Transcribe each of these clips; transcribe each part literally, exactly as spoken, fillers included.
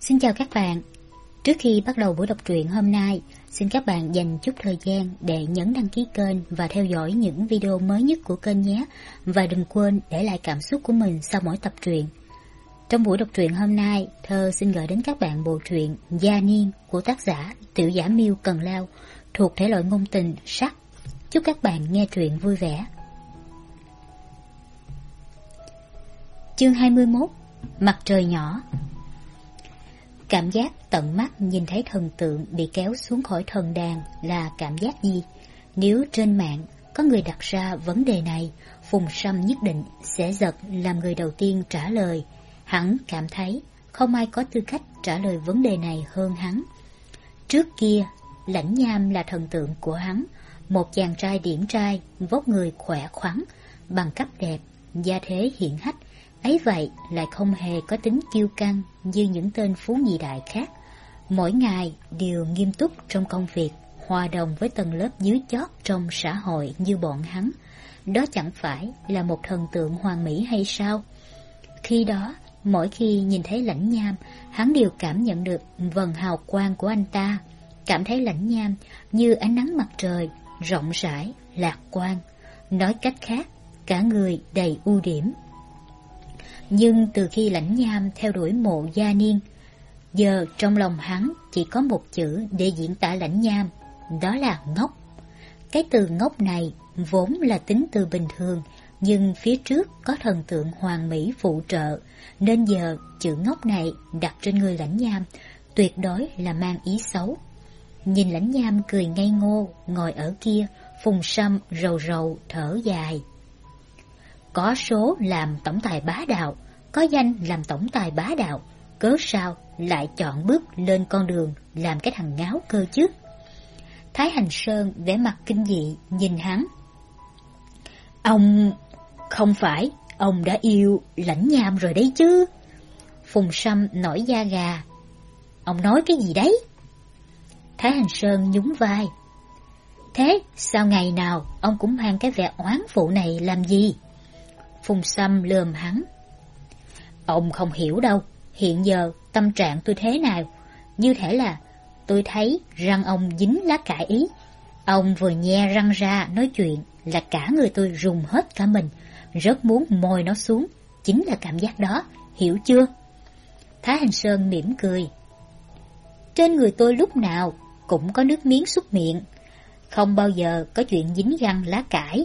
Xin chào các bạn. Trước khi bắt đầu buổi đọc truyện hôm nay, xin các bạn dành chút thời gian để nhấn đăng ký kênh và theo dõi những video mới nhất của kênh nhé. Và đừng quên để lại cảm xúc của mình sau mỗi tập truyện. Trong buổi đọc truyện hôm nay, Thơ xin gửi đến các bạn bộ truyện Gia Niên của tác giả Tiểu Giả Miêu Cần Lao, thuộc thể loại ngôn tình sắc. Chúc các bạn nghe truyện vui vẻ. Chương hai mươi mốt. Mặt trời nhỏ. Cảm giác tận mắt nhìn thấy thần tượng bị kéo xuống khỏi thần đàn là cảm giác gì? Nếu trên mạng có người đặt ra vấn đề này, Phùng Sâm nhất định sẽ giật làm người đầu tiên trả lời. Hắn cảm thấy không ai có tư cách trả lời vấn đề này hơn hắn. Trước kia, Lãnh Nham là thần tượng của hắn, một chàng trai điển trai, vóc người khỏe khoắn, bằng cấp đẹp, gia thế hiển hách. Ấy vậy lại không hề có tính kiêu căng như những tên phú nhị đại khác. Mỗi ngày đều nghiêm túc trong công việc, hòa đồng với tầng lớp dưới chót trong xã hội như bọn hắn. Đó chẳng phải là một thần tượng hoàn mỹ hay sao? Khi đó, mỗi khi nhìn thấy Lãnh Nham, hắn đều cảm nhận được vầng hào quang của anh ta, cảm thấy Lãnh Nham như ánh nắng mặt trời, rộng rãi, lạc quan. Nói cách khác, cả người đầy ưu điểm. Nhưng từ khi Lãnh Nham theo đuổi Mộ Gia Niên, giờ trong lòng hắn chỉ có một chữ để diễn tả Lãnh Nham, đó là ngốc. Cái từ ngốc này vốn là tính từ bình thường, nhưng phía trước có thần tượng hoàn mỹ phụ trợ, nên giờ chữ ngốc này đặt trên người Lãnh Nham tuyệt đối là mang ý xấu. Nhìn Lãnh Nham cười ngây ngô ngồi ở kia, Phùng Sâm rầu rầu thở dài. Có số làm tổng tài bá đạo, có danh làm tổng tài bá đạo, cớ sao lại chọn bước lên con đường làm cái thằng ngáo cơ chứ? Thái Hành Sơn vẻ mặt kinh dị nhìn hắn. Ông... không phải, ông đã yêu Lãnh Nham rồi đấy chứ? Phùng Sâm nổi da gà. Ông nói cái gì đấy? Thái Hành Sơn nhún vai. Thế sao ngày nào ông cũng mang cái vẻ oán phụ này làm gì? Phùng Sâm lườm hắn. Ông không hiểu đâu, hiện giờ tâm trạng tôi thế nào? Như thể là tôi thấy răng ông dính lá cải ý. Ông vừa nhe răng ra nói chuyện là cả người tôi rùng hết cả mình, rất muốn môi nó xuống. Chính là cảm giác đó, hiểu chưa? Thái Hành Sơn mỉm cười. Trên người tôi lúc nào cũng có nước miếng xuất miệng, không bao giờ có chuyện dính răng lá cải.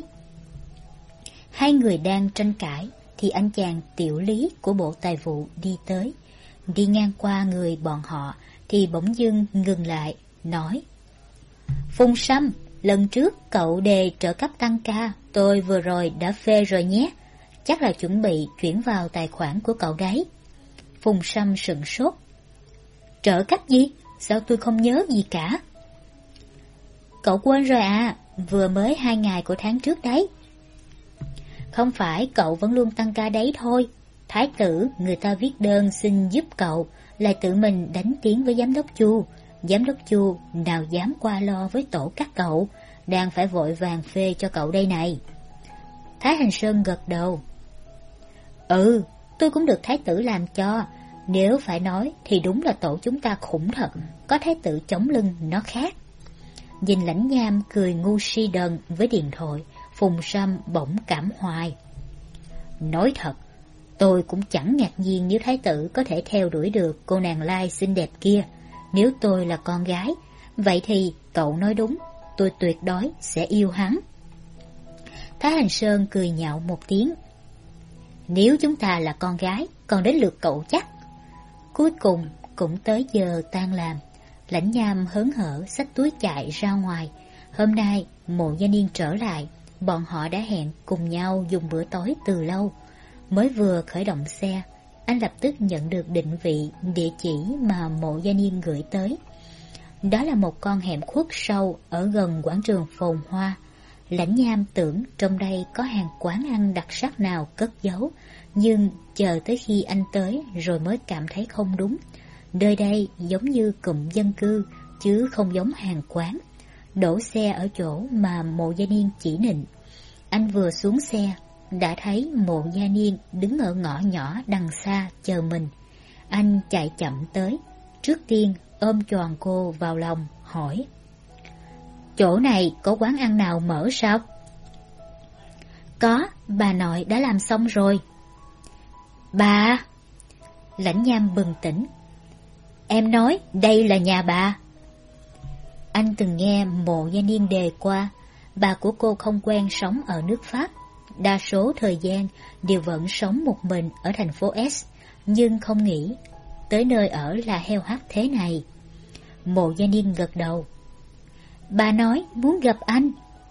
Hai người đang tranh cãi thì anh chàng Tiểu Lý của Bộ Tài vụ đi tới. Đi ngang qua người bọn họ thì bỗng dưng ngừng lại, nói: Phùng Sâm, lần trước cậu đề trợ cấp tăng ca, tôi vừa rồi đã phê rồi nhé. Chắc là chuẩn bị chuyển vào tài khoản của cậu đấy. Phùng Sâm sửng sốt. Trợ cấp gì? Sao tôi không nhớ gì cả? Cậu quên rồi à, vừa mới hai ngày của tháng trước đấy. Không phải cậu vẫn luôn tăng ca đấy thôi. Thái tử người ta viết đơn xin giúp cậu, lại tự mình đánh tiếng với giám đốc Chu. Giám đốc Chu nào dám qua lo với tổ các cậu, đang phải vội vàng phê cho cậu đây này. Thái Hành Sơn gật đầu. Ừ, tôi cũng được thái tử làm cho. Nếu phải nói thì đúng là tổ chúng ta khủng thật, có thái tử chống lưng nó khác. Nhìn Lãnh Nham cười ngu si đần với điện thoại, Phùng Sâm bỗng cảm hoài. Nói thật, tôi cũng chẳng ngạc nhiên nếu thái tử có thể theo đuổi được cô nàng lai xinh đẹp kia. Nếu tôi là con gái, vậy thì cậu nói đúng, tôi tuyệt đối sẽ yêu hắn. Thái Hành Sơn cười nhạo một tiếng. Nếu chúng ta là con gái, còn đến lượt cậu chắc. Cuối cùng cũng tới giờ tan làm. Lãnh Nham hớn hở xách túi chạy ra ngoài. Hôm nay Mộ Gia Niên trở lại, bọn họ đã hẹn cùng nhau dùng bữa tối từ lâu. Mới vừa khởi động xe, anh lập tức nhận được định vị, địa chỉ mà Mộ Gia Niên gửi tới. Đó là một con hẻm khuất sâu ở gần quảng trường phồn hoa. Lãnh Nham tưởng trong đây có hàng quán ăn đặc sắc nào cất giấu, nhưng chờ tới khi anh tới rồi mới cảm thấy không đúng. Nơi đây giống như cụm dân cư, chứ không giống hàng quán. Đổ xe ở chỗ mà Mộ Gia Niên chỉ định. Anh vừa xuống xe đã thấy Mộ Gia Niên đứng ở ngõ nhỏ đằng xa chờ mình. Anh chạy chậm tới, trước tiên ôm choàng cô vào lòng, hỏi: Chỗ này có quán ăn nào mở sao? Có, bà nội đã làm xong rồi. Bà! Lãnh Nham bừng tỉnh. Em nói đây là nhà bà. Anh từng nghe Mộ Gia Niên đề qua, bà của cô không quen sống ở nước Pháp, đa số thời gian đều vẫn sống một mình ở thành phố S, nhưng không nghĩ tới nơi ở là heo hắt thế này. Mộ Gia Niên gật đầu. Bà nói muốn gặp anh.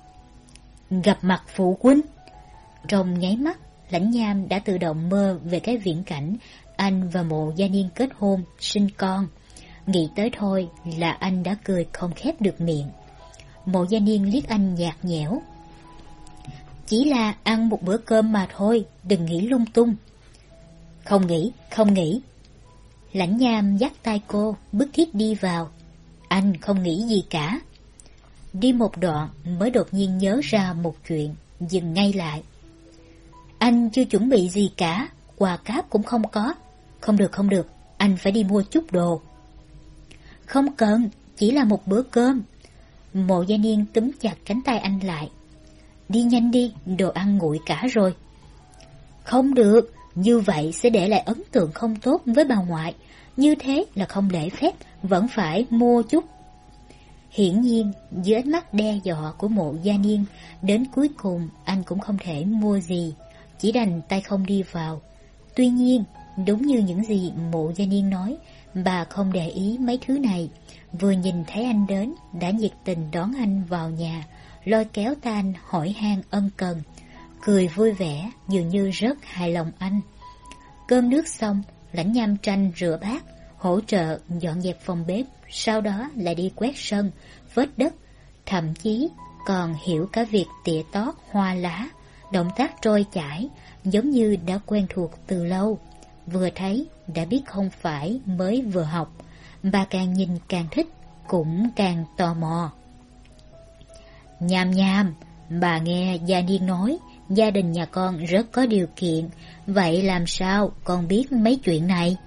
Gặp mặt phụ huynh? Trong nháy mắt, Lãnh Nham đã tự động mơ về cái viễn cảnh anh và Mộ Gia Niên kết hôn, sinh con. Nghĩ tới thôi là anh đã cười không khép được miệng. Mộ Gia Niên liếc anh nhạt nhẽo. Chỉ là ăn một bữa cơm mà thôi, đừng nghĩ lung tung. Không nghĩ, không nghĩ. Lãnh Nham dắt tay cô, bức thiết đi vào. Anh không nghĩ gì cả. Đi một đoạn mới đột nhiên nhớ ra một chuyện, dừng ngay lại. Anh chưa chuẩn bị gì cả, quà cáp cũng không có. Không được, không được, anh phải đi mua chút đồ. Không cần, chỉ là một bữa cơm. Mộ Gia Niên túm chặt cánh tay anh lại. Đi nhanh đi, đồ ăn nguội cả rồi. Không được, như vậy sẽ để lại ấn tượng không tốt với bà ngoại. Như thế là không lễ phép, vẫn phải mua chút. Hiển nhiên, dưới ánh mắt đe dọa của Mộ Gia Niên, đến cuối cùng anh cũng không thể mua gì, chỉ đành tay không đi vào. Tuy nhiên, đúng như những gì Mộ Gia Niên nói, bà không để ý mấy thứ này. Vừa nhìn thấy anh đến, đã nhiệt tình đón anh vào nhà, lôi kéo tay anh hỏi han ân cần, cười vui vẻ, dường như rất hài lòng anh. Cơm nước xong, Lãnh Nham tranh rửa bát, hỗ trợ dọn dẹp phòng bếp, sau đó lại đi quét sân, vớt đất, thậm chí còn hiểu cả việc tỉa tót hoa lá, động tác trôi chảy, giống như đã quen thuộc từ lâu. Vừa thấy đã biết không phải mới vừa học, bà càng nhìn càng thích, cũng càng tò mò. Nham Nham, bà nghe Gia Niên nói gia đình nhà con rất có điều kiện, vậy làm sao con biết mấy chuyện này?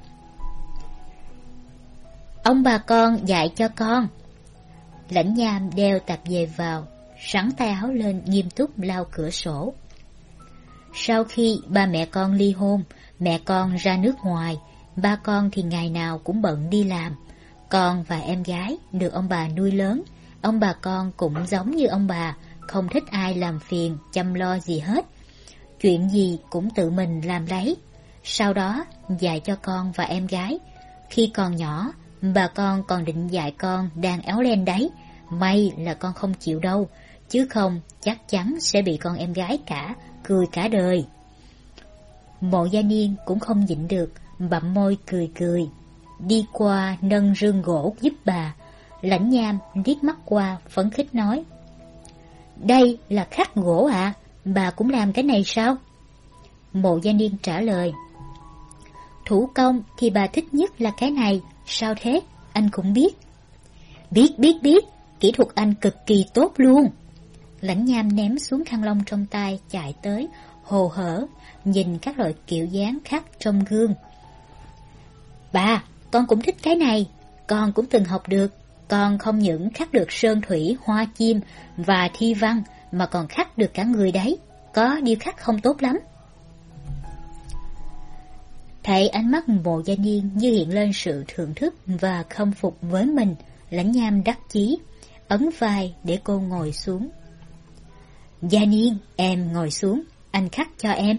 Ông bà con dạy cho con. Lãnh Nham đeo tạp dề vào, sắn tay áo lên nghiêm túc lau cửa sổ. Sau khi ba mẹ con ly hôn, mẹ con ra nước ngoài, ba con thì ngày nào cũng bận đi làm. Con và em gái được ông bà nuôi lớn. Ông bà con cũng giống như ông bà, không thích ai làm phiền, chăm lo gì hết. Chuyện gì cũng tự mình làm lấy. Sau đó dạy cho con và em gái. Khi còn nhỏ, bà con còn định dạy con đàn éo len đấy. May là con không chịu đâu, chứ không chắc chắn sẽ bị con em gái cả, cười cả đời. Mộ Gia Niên cũng không nhịn được, bặm môi cười cười. Đi qua nâng rương gỗ giúp bà. Lãnh Nham liếc mắt qua phấn khích nói: Đây là khắc gỗ à? Bà cũng làm cái này sao? Mộ Gia Niên trả lời: Thủ công thì bà thích nhất là cái này. Sao thế? Anh cũng biết. Biết biết biết, kỹ thuật anh cực kỳ tốt luôn. Lãnh Nham ném xuống khăn lông trong tay, chạy tới, hồ hởi nhìn các loại kiểu dáng khắc trong gương. Bà, con cũng thích cái này. Con cũng từng học được. Con không những khắc được sơn thủy, hoa chim và thi văn, mà còn khắc được cả người đấy. Có điêu khắc không tốt lắm. Thấy ánh mắt Mộ Gia Niên như hiện lên sự thưởng thức và khâm phục với mình, Lãnh Nham đắc chí, ấn vai để cô ngồi xuống. Gia Niên, em ngồi xuống, anh khắc cho em.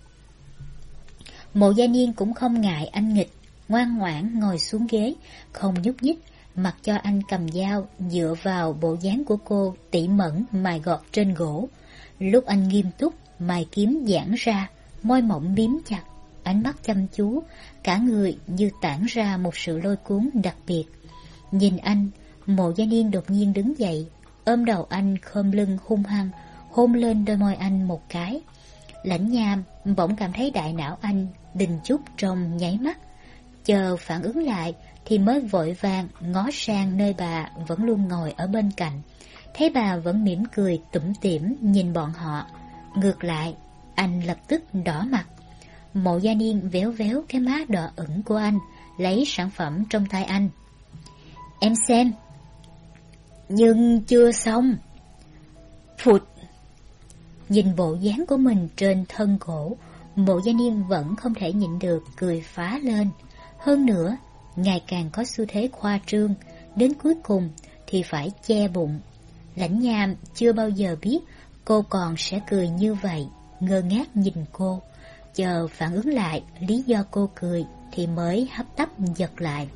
Mộ Gia Niên cũng không ngại anh nghịch, ngoan ngoãn ngồi xuống ghế, không nhúc nhích, mặc cho anh cầm dao dựa vào bộ dáng của cô tỉ mẩn mài gọt trên gỗ. Lúc anh nghiêm túc, mài kiếm giãn ra, môi mỏng miếm chặt, ánh mắt chăm chú, cả người như tản ra một sự lôi cuốn đặc biệt. Nhìn anh, Mộ Gia Niên đột nhiên đứng dậy, ôm đầu anh khom lưng hung hăng, hôn lên đôi môi anh một cái. Lãnh Nham bỗng cảm thấy đại não anh đình chút trong nháy mắt, chờ phản ứng lại thì mới vội vàng ngó sang nơi bà vẫn luôn ngồi ở bên cạnh. Thấy bà vẫn mỉm cười tủm tỉm nhìn bọn họ. Ngược lại, anh lập tức đỏ mặt. Mộ Gia Niên véo véo cái má đỏ ửng của anh, lấy sản phẩm trong tay anh. Em xem. Nhưng chưa xong. Phụt. Nhìn bộ dáng của mình trên thân gỗ, Mộ Gia Niên vẫn không thể nhịn được cười phá lên. Hơn nữa, ngày càng có xu thế khoa trương, đến cuối cùng thì phải che bụng. Lãnh Nham chưa bao giờ biết cô còn sẽ cười như vậy, ngơ ngác nhìn cô. Chờ phản ứng lại lý do cô cười thì mới hấp tấp giật lại.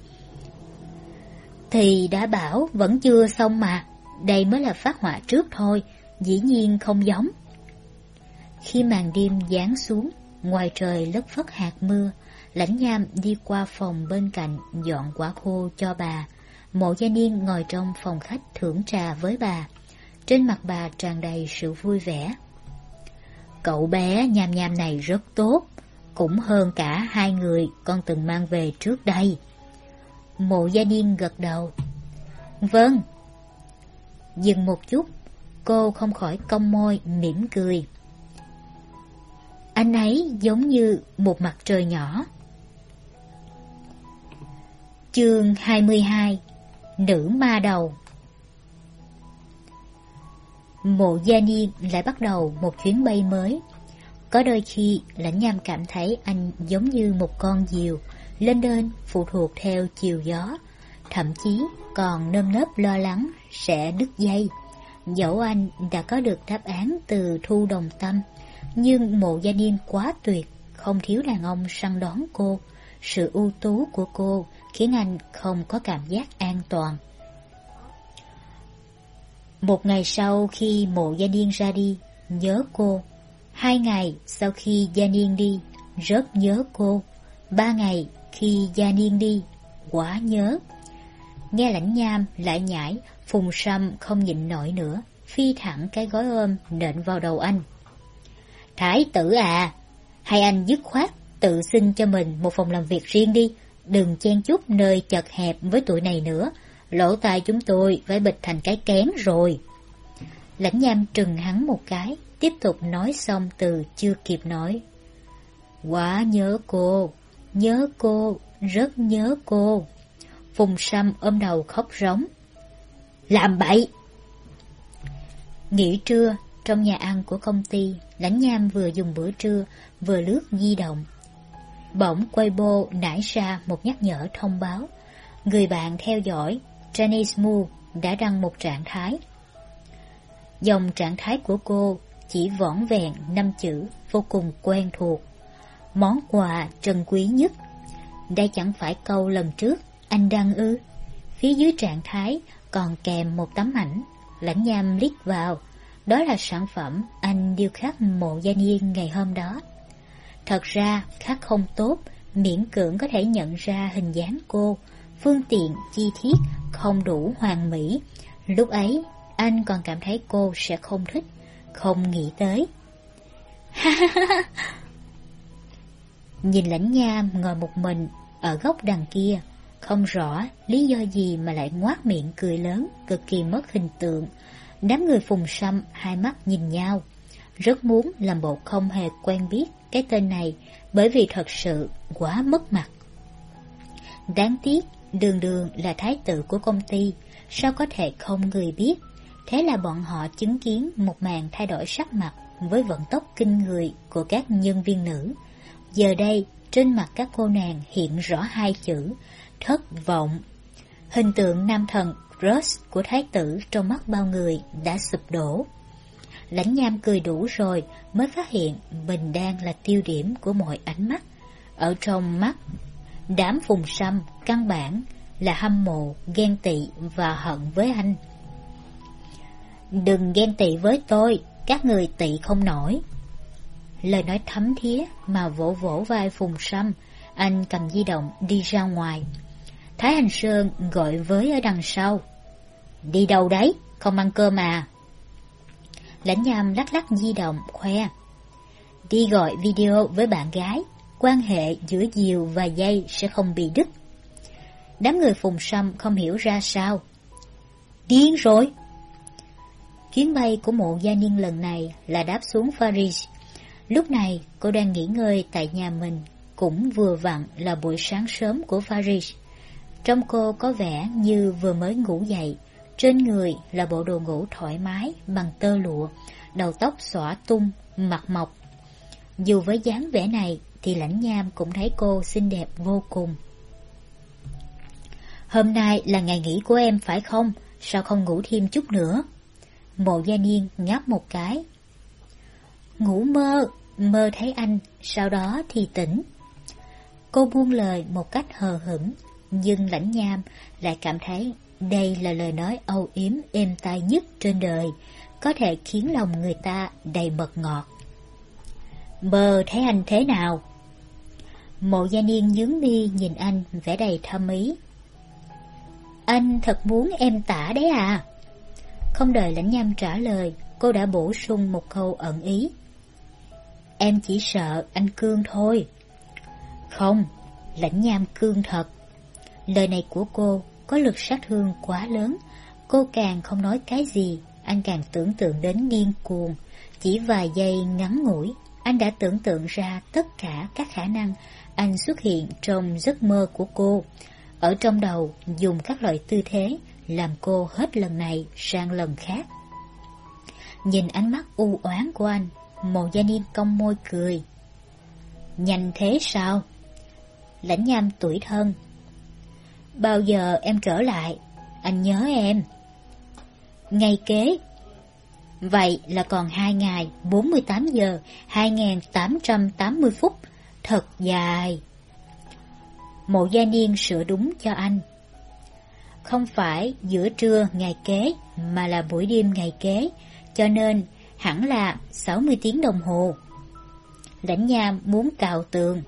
Thì đã bảo vẫn chưa xong mà, đây mới là phác họa trước thôi, dĩ nhiên không giống. Khi màn đêm giáng xuống, ngoài trời lất phất hạt mưa, Lãnh Nham đi qua phòng bên cạnh dọn quả khô cho bà. Mộ Gia Niên ngồi trong phòng khách thưởng trà với bà. Trên mặt bà tràn đầy sự vui vẻ. Cậu bé Nham Nham này rất tốt, cũng hơn cả hai người con từng mang về trước đây. Mộ Gia Niên gật đầu. Vâng. Dừng một chút, cô không khỏi cong môi mỉm cười. Anh ấy giống như một mặt trời nhỏ. Chương hai mươi hai. Nữ ma đầu. Mộ Gia Niên lại bắt đầu một chuyến bay mới. Có đôi khi Lãnh Nham cảm thấy anh giống như một con diều, lên đên phụ thuộc theo chiều gió, thậm chí còn nơm nớp lo lắng sẽ đứt dây. Dẫu anh đã có được đáp án từ Thu Đồng Tâm, nhưng Mộ Gia Niên quá tuyệt, không thiếu đàn ông săn đón cô. Sự ưu tú của cô khiến anh không có cảm giác an toàn. Một ngày sau khi Mộ Gia Niên ra đi, nhớ cô. Hai ngày sau khi Gia Niên đi, rất nhớ cô. Ba ngày khi Gia Niên đi, quá nhớ. Nghe Lãnh Nham lại nhảy, Phùng Sâm không nhịn nổi nữa, phi thẳng cái gói ôm nện vào đầu anh. Thái tử à, hay anh dứt khoát tự xin cho mình một phòng làm việc riêng đi, đừng chen chúc nơi chật hẹp với tụi này nữa, lỗ tai chúng tôi phải bịt thành cái kén rồi. Lãnh Nham trừng hắn một cái, tiếp tục nói xong từ chưa kịp nói. Quá nhớ cô, nhớ cô, rất nhớ cô. Phùng Sâm ôm đầu khóc rống. Làm bậy! Nghỉ trưa, trong nhà ăn của công ty, Lãnh Nham vừa dùng bữa trưa, vừa lướt di động. Bỗng Weibo nảy ra một nhắc nhở thông báo. Người bạn theo dõi, Janice Mu, đã đăng một trạng thái. Dòng trạng thái của cô chỉ vỏn vẹn năm chữ vô cùng quen thuộc. Món quà trân quý nhất. Đây chẳng phải câu lần trước anh đăng ư? Phía dưới trạng thái còn kèm một tấm ảnh. Lãnh Nham liếc vào. Đó là sản phẩm anh điêu khắc Mộ Gia Niên ngày hôm đó. Thật ra khắc không tốt, miễn cưỡng có thể nhận ra hình dáng cô, phương tiện chi tiết không đủ hoàn mỹ. Lúc ấy anh còn cảm thấy cô sẽ không thích, không nghĩ tới. Nhìn Lãnh Nham ngồi một mình ở góc đằng kia, không rõ lý do gì mà lại ngoác miệng cười lớn, cực kỳ mất hình tượng. Đám người Phùng Sâm hai mắt nhìn nhau, rất muốn làm bộ không hề quen biết cái tên này, bởi vì thật sự quá mất mặt. Đáng tiếc, đường đường là thái tử của công ty, sao có thể không người biết. Thế là bọn họ chứng kiến một màn thay đổi sắc mặt với vận tốc kinh người của các nhân viên nữ. Giờ đây, trên mặt các cô nàng hiện rõ hai chữ thất vọng. Hình tượng nam thần Ross của thái tử trong mắt bao người đã sụp đổ. Lãnh Nham cười đủ rồi mới phát hiện mình đang là tiêu điểm của mọi ánh mắt. Ở trong mắt đám Phùng Sâm căn bản là hâm mộ, ghen tị và hận với anh. Đừng ghen tị với tôi, các người tị không nổi. Lời nói thấm thía mà vỗ vỗ vai Phùng Sâm. Anh cầm di động đi ra ngoài. Thái Hành Sơn gọi với ở đằng sau. Đi đâu đấy, không ăn cơm à? Lãnh Nham lắc lắc di động khoe. Đi gọi video với bạn gái, quan hệ giữa diều và dây sẽ không bị đứt. Đám người Phùng Sâm không hiểu ra sao. Điên rồi! Chuyến bay của Mộ Gia Niên lần này là đáp xuống Paris. Lúc này cô đang nghỉ ngơi tại nhà mình, cũng vừa vặn là buổi sáng sớm của Paris. Trông cô có vẻ như vừa mới ngủ dậy, trên người là bộ đồ ngủ thoải mái bằng tơ lụa, đầu tóc xõa tung, mặt mộc. Dù với dáng vẻ này thì Lãnh Nham cũng thấy cô xinh đẹp vô cùng. Hôm nay là ngày nghỉ của em phải không? Sao không ngủ thêm chút nữa? Mộ Gia Niên ngáp một cái. Ngủ mơ, mơ thấy anh, sau đó thì tỉnh. Cô buông lời một cách hờ hững, nhưng Lãnh Nham lại cảm thấy đây là lời nói âu yếm êm tai nhất trên đời, có thể khiến lòng người ta đầy mật ngọt. Mơ thấy anh thế nào? Mộ Gia Niên nhướng mi nhìn anh vẻ đầy thâm ý. Anh thật muốn em tả đấy à? Không đợi Lãnh Nham trả lời, cô đã bổ sung một câu ẩn ý. Em chỉ sợ anh cương thôi. Không, Lãnh Nham cương thật. Lời này của cô có lực sát thương quá lớn. Cô càng không nói cái gì, anh càng tưởng tượng đến điên cuồng. Chỉ vài giây ngắn ngủi, anh đã tưởng tượng ra tất cả các khả năng anh xuất hiện trong giấc mơ của cô. Ở trong đầu dùng các loại tư thế làm cô hết lần này sang lần khác. Nhìn ánh mắt u oán của anh, Mộ Gia Niên cong môi cười. Nhanh thế sao? Lãnh Nham tủi thân. Bao giờ em trở lại? Anh nhớ em. Ngày kế. Vậy là còn hai ngày, bốn mươi tám giờ, hai nghìn tám trăm tám mươi phút. Thật dài. Mộ Gia Niên sửa đúng cho anh. Không phải giữa trưa ngày kế, mà là buổi đêm ngày kế, cho nên hẳn là sáu mươi tiếng đồng hồ. Lãnh Nham muốn cào tường.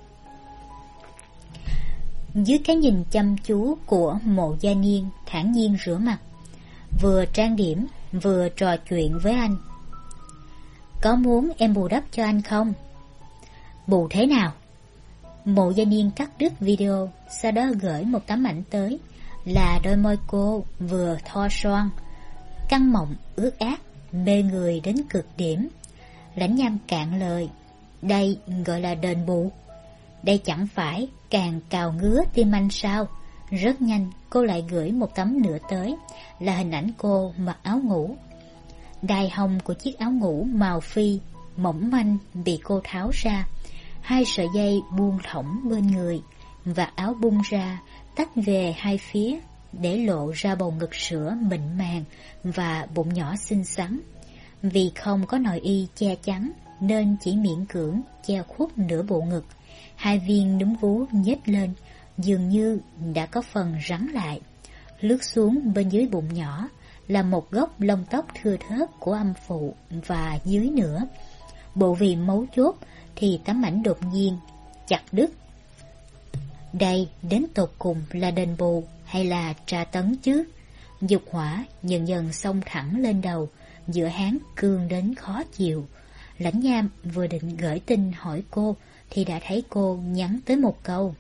Dưới cái nhìn chăm chú của Mộ Gia Niên, thản nhiên rửa mặt, vừa trang điểm vừa trò chuyện với anh. Có muốn em bù đắp cho anh không? Bù thế nào? Mộ Gia Niên cắt đứt video, sau đó gửi một tấm ảnh tới, là đôi môi cô vừa thoa son, căng mọng ướt át, mê người đến cực điểm. Lãnh Nham cạn lời. Đây gọi là đền bù. Đây chẳng phải càng cào ngứa tim anh sao? Rất nhanh cô lại gửi một tấm nữa tới, là hình ảnh cô mặc áo ngủ. Đai hông của chiếc áo ngủ màu phi mỏng manh bị cô tháo ra, hai sợi dây buông thõng bên người, và áo bung ra tách về hai phía để lộ ra bầu ngực sữa mịn màng và bụng nhỏ xinh xắn. Vì không có nội y che chắn nên chỉ miễn cưỡng che khuất nửa bộ ngực. Hai viên núm vú nhếch lên, dường như đã có phần rắn lại. Lướt xuống bên dưới bụng nhỏ là một gốc lông tóc thưa thớt của âm phụ, và dưới nữa, bộ vị mấu chốt thì tấm ảnh đột nhiên chặt đứt. Đây đến tột cùng là đền bù hay là tra tấn chứ? Dục hỏa dần dần xông thẳng lên đầu, giữa háng cương đến khó chịu. Lãnh Nham vừa định gửi tin hỏi cô thì đã thấy cô nhắn tới một câu.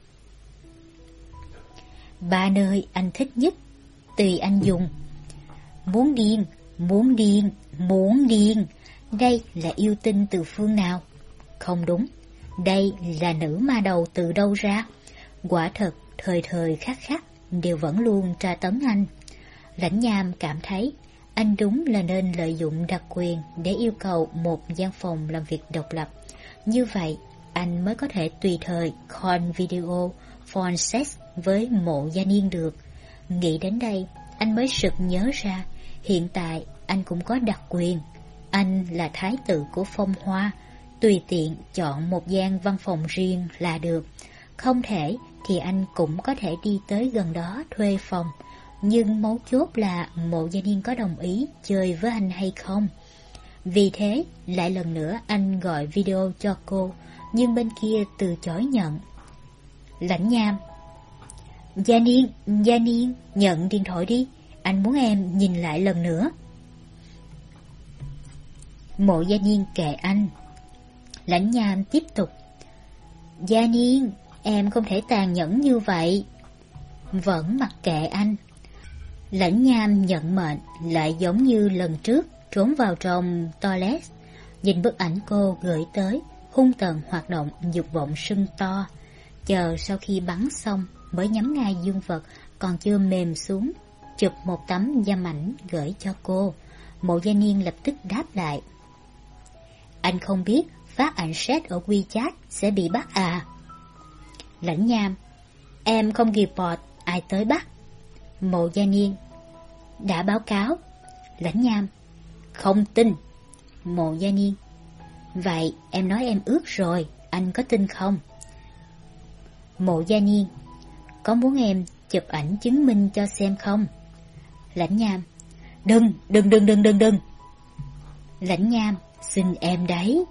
Ba nơi anh thích nhất, tùy anh dùng. Muốn điên, muốn điên, muốn điên. Đây là yêu tinh từ phương nào? Không đúng, đây là nữ ma đầu từ đâu ra? Quả thật, thời thời khắc khắc đều vẫn luôn tra tấn anh. Lãnh Nham cảm thấy anh đúng là nên lợi dụng đặc quyền để yêu cầu một gian phòng làm việc độc lập. Như vậy, anh mới có thể tùy thời call video, phone sex với Mộ Gia Niên được. Nghĩ đến đây, anh mới sực nhớ ra, hiện tại anh cũng có đặc quyền. Anh là thái tử của Phong Hoa, tùy tiện chọn một gian văn phòng riêng là được. Không thể thì anh cũng có thể đi tới gần đó thuê phòng. Nhưng mấu chốt là Mộ Gia Niên có đồng ý chơi với anh hay không. Vì thế, lại lần nữa anh gọi video cho cô, nhưng bên kia từ chối nhận. Lãnh Nham. Gia Niên, Gia Niên, nhận điện thoại đi, anh muốn em nhìn lại lần nữa. Mộ Gia Niên kệ anh. Lãnh Nham tiếp tục. Gia Niên, em không thể tàn nhẫn như vậy. Vẫn mặc kệ anh. Lãnh Nham nhận mệnh, lại giống như lần trước trốn vào trong toilet, nhìn bức ảnh cô gửi tới, hung tợn hoạt động dục vọng sưng to. Chờ sau khi bắn xong mới nhắm ngay dương vật còn chưa mềm xuống, chụp một tấm giam ảnh gửi cho cô. Mộ Gia Niên lập tức đáp lại: anh không biết phát ảnh set ở WeChat sẽ bị bắt à? Lãnh Nham: em không report, ai tới bắt? Mộ Gia Niên: đã báo cáo. Lãnh Nham: không tin. Mộ Gia Niên: vậy em nói em ướt rồi, anh có tin không? Mộ Gia Niên: có muốn em chụp ảnh chứng minh cho xem không? Lãnh Nham: đừng, đừng, đừng, đừng, đừng, đừng. Lãnh Nham: xin em đấy.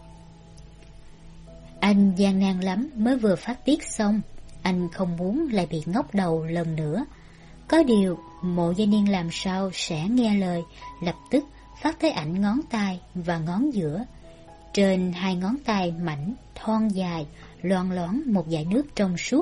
Anh gian nan lắm mới vừa phát tiết xong, anh không muốn lại bị ngóc đầu lần nữa. Có điều Mộ Gia Niên làm sao sẽ nghe lời, lập tức phát tới ảnh ngón tay và ngón giữa. Trên hai ngón tay mảnh, thon dài, loang loáng một dải nước trong suốt.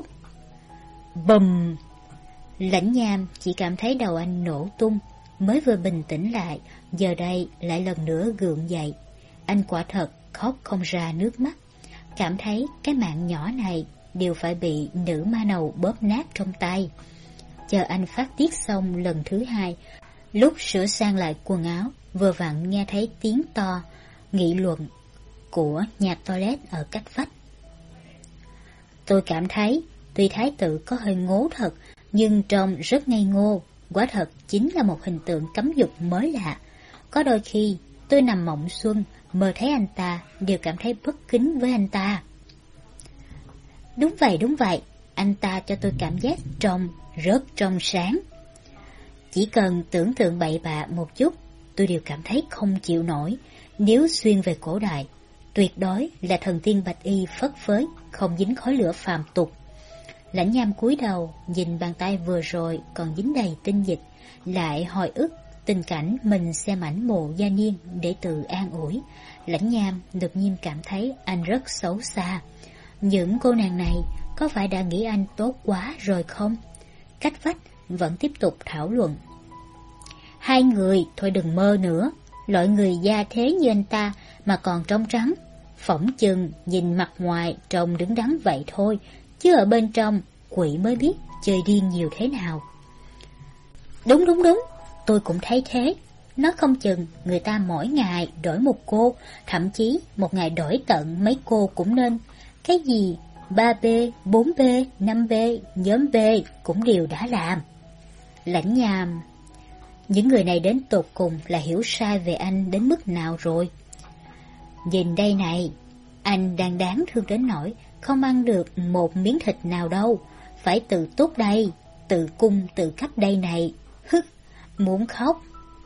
Bùm! Lãnh Nham chỉ cảm thấy đầu anh nổ tung, mới vừa bình tĩnh lại, giờ đây lại lần nữa gượng dậy. Anh quả thật khóc không ra nước mắt, cảm thấy cái mạng nhỏ này đều phải bị nữ ma nầu bóp nát trong tay. Chờ anh phát tiết xong lần thứ hai, lúc sửa sang lại quần áo, vừa vặn nghe thấy tiếng to nghị luận của nhà toilet ở cách vách. Tôi cảm thấy tuy thái tử có hơi ngố thật, nhưng trông rất ngây ngô, quả thật chính là một hình tượng cấm dục mới lạ. Có đôi khi tôi nằm mộng xuân, mơ thấy anh ta, đều cảm thấy bất kính với anh ta. Đúng vậy, đúng vậy, anh ta cho tôi cảm giác trông rất trong sáng. Chỉ cần tưởng tượng bậy bạ một chút, tôi đều cảm thấy không chịu nổi. Nếu xuyên về cổ đại, tuyệt đối là thần tiên bạch y phất phới, không dính khói lửa phàm tục. Lãnh Nham cúi đầu nhìn bàn tay vừa rồi còn dính đầy tinh dịch, lại hồi ức tình cảnh mình xem ảnh Mộ Gia Niên để tự an ủi. Lãnh Nham đột nhiên cảm thấy anh rất xấu xa. Những cô nàng này có phải đã nghĩ anh tốt quá rồi không? Cách vách vẫn tiếp tục thảo luận. Hai người thôi đừng mơ nữa, loại người da thế như anh ta mà còn trong trắng, phỏng chừng nhìn mặt ngoài trông đứng đắn vậy thôi, chứ ở bên trong quỷ mới biết chơi điên nhiều thế nào. Đúng đúng đúng, tôi cũng thấy thế. Nó không chừng người ta mỗi ngày đổi một cô, thậm chí một ngày đổi tận mấy cô cũng nên. Cái gì ba B, bốn B, năm B, nhóm B cũng đều đã làm. Lãnh Nham: những người này đến tột cùng là hiểu sai về anh đến mức nào rồi? Nhìn đây này, anh đang đáng thương đến nỗi không ăn được một miếng thịt nào đâu, phải tự túc đây, tự cung tự cấp đây này, hức, muốn khóc.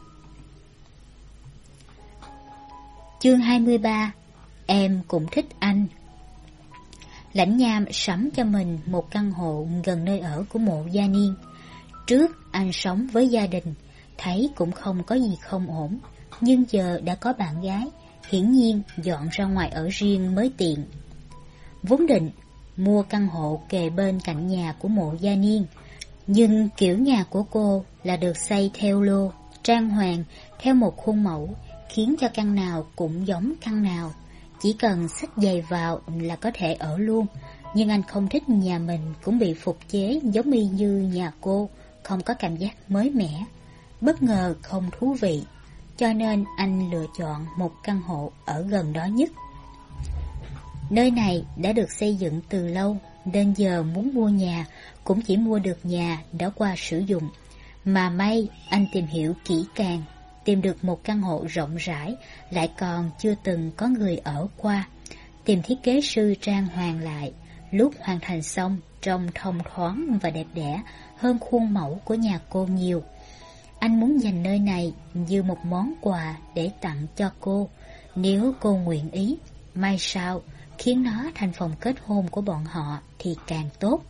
Chương hai mươi ba. Em cũng thích anh. Lãnh Nham sắm cho mình một căn hộ gần nơi ở của Mộ Gia Niên. Trước anh sống với gia đình, thấy cũng không có gì không ổn, nhưng giờ đã có bạn gái, hiển nhiên dọn ra ngoài ở riêng mới tiện. Vốn định mua căn hộ kề bên cạnh nhà của Mộ Gia Niên, nhưng kiểu nhà của cô là được xây theo lô, trang hoàng theo một khuôn mẫu, khiến cho căn nào cũng giống căn nào, chỉ cần xách giày vào là có thể ở luôn. Nhưng anh không thích nhà mình cũng bị phục chế giống y như nhà cô, không có cảm giác mới mẻ, bất ngờ không thú vị, cho nên anh lựa chọn một căn hộ ở gần đó nhất. Nơi này đã được xây dựng từ lâu, nên giờ muốn mua nhà cũng chỉ mua được nhà đã qua sử dụng. Mà may anh tìm hiểu kỹ càng, tìm được một căn hộ rộng rãi, lại còn chưa từng có người ở qua. Tìm thiết kế sư trang hoàng lại, lúc hoàn thành xong trông thông thoáng và đẹp đẽ hơn khuôn mẫu của nhà cô nhiều. Anh muốn dành nơi này như một món quà để tặng cho cô, nếu cô nguyện ý. Mai sau khiến nó thành phòng kết hôn của bọn họ thì càng tốt.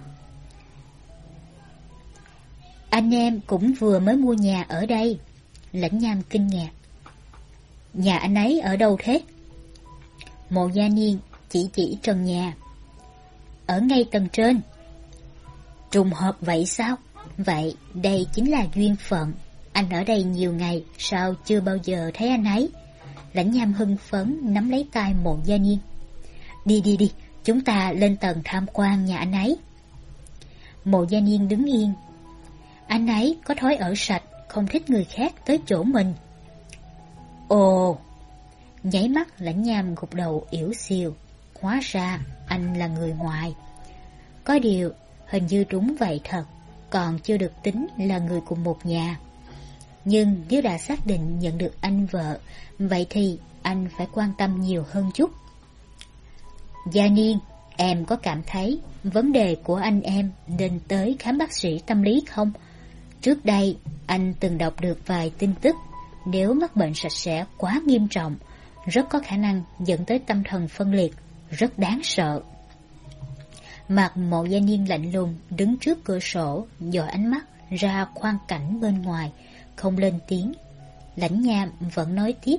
Anh em cũng vừa mới mua nhà ở đây. Lãnh Nham kinh ngạc. Nhà anh ấy ở đâu thế? Mộ Gia Niên chỉ chỉ trần nhà. Ở ngay tầng trên. Trùng hợp vậy sao? Vậy đây chính là duyên phận. Anh ở đây nhiều ngày, sao chưa bao giờ thấy anh ấy? Lãnh Nham hưng phấn nắm lấy tay Mộ Gia Niên. Đi đi đi, chúng ta lên tầng tham quan nhà anh ấy. Mộ Gia Niên đứng yên. Anh ấy có thói ở sạch, không thích người khác tới chỗ mình. Ồ! Nháy mắt Lãnh Nham gục đầu ỉu xìu. Hóa ra anh là người ngoài. Có điều hình như đúng vậy thật, còn chưa được tính là người cùng một nhà. Nhưng nếu đã xác định nhận được anh vợ, vậy thì anh phải quan tâm nhiều hơn chút. Gia Niên, em có cảm thấy vấn đề của anh em nên tới khám bác sĩ tâm lý không? Trước đây anh từng đọc được vài tin tức, nếu mắc bệnh sạch sẽ quá nghiêm trọng, rất có khả năng dẫn tới tâm thần phân liệt, rất đáng sợ. Mặt Mộ Gia Niên lạnh lùng đứng trước cửa sổ, dõi ánh mắt ra quang cảnh bên ngoài, không lên tiếng. Lãnh Nham vẫn nói tiếp.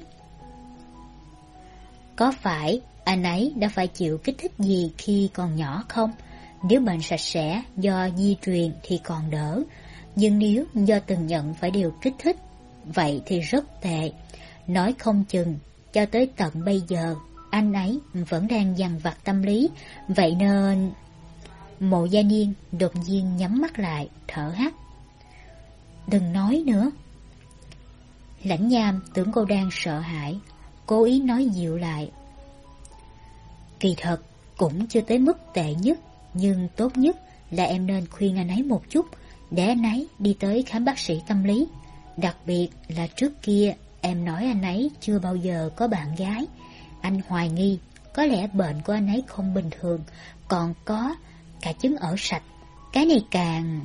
Có phải anh ấy đã phải chịu kích thích gì khi còn nhỏ không? Nếu bệnh sạch sẽ do di truyền thì còn đỡ, nhưng nếu do từng nhận phải điều kích thích, vậy thì rất tệ. Nói không chừng, cho tới tận bây giờ, anh ấy vẫn đang dằn vặt tâm lý, vậy nên... Mộ Gia Niên đột nhiên nhắm mắt lại, thở hắt. Đừng nói nữa. Lãnh Nham tưởng cô đang sợ hãi, cố ý nói dịu lại. Kỳ thật cũng chưa tới mức tệ nhất, nhưng tốt nhất là em nên khuyên anh ấy một chút, để anh ấy đi tới khám bác sĩ tâm lý. Đặc biệt là trước kia em nói anh ấy chưa bao giờ có bạn gái. Anh hoài nghi có lẽ bệnh của anh ấy không bình thường, còn có cả chứng ở sạch. Cái này càng...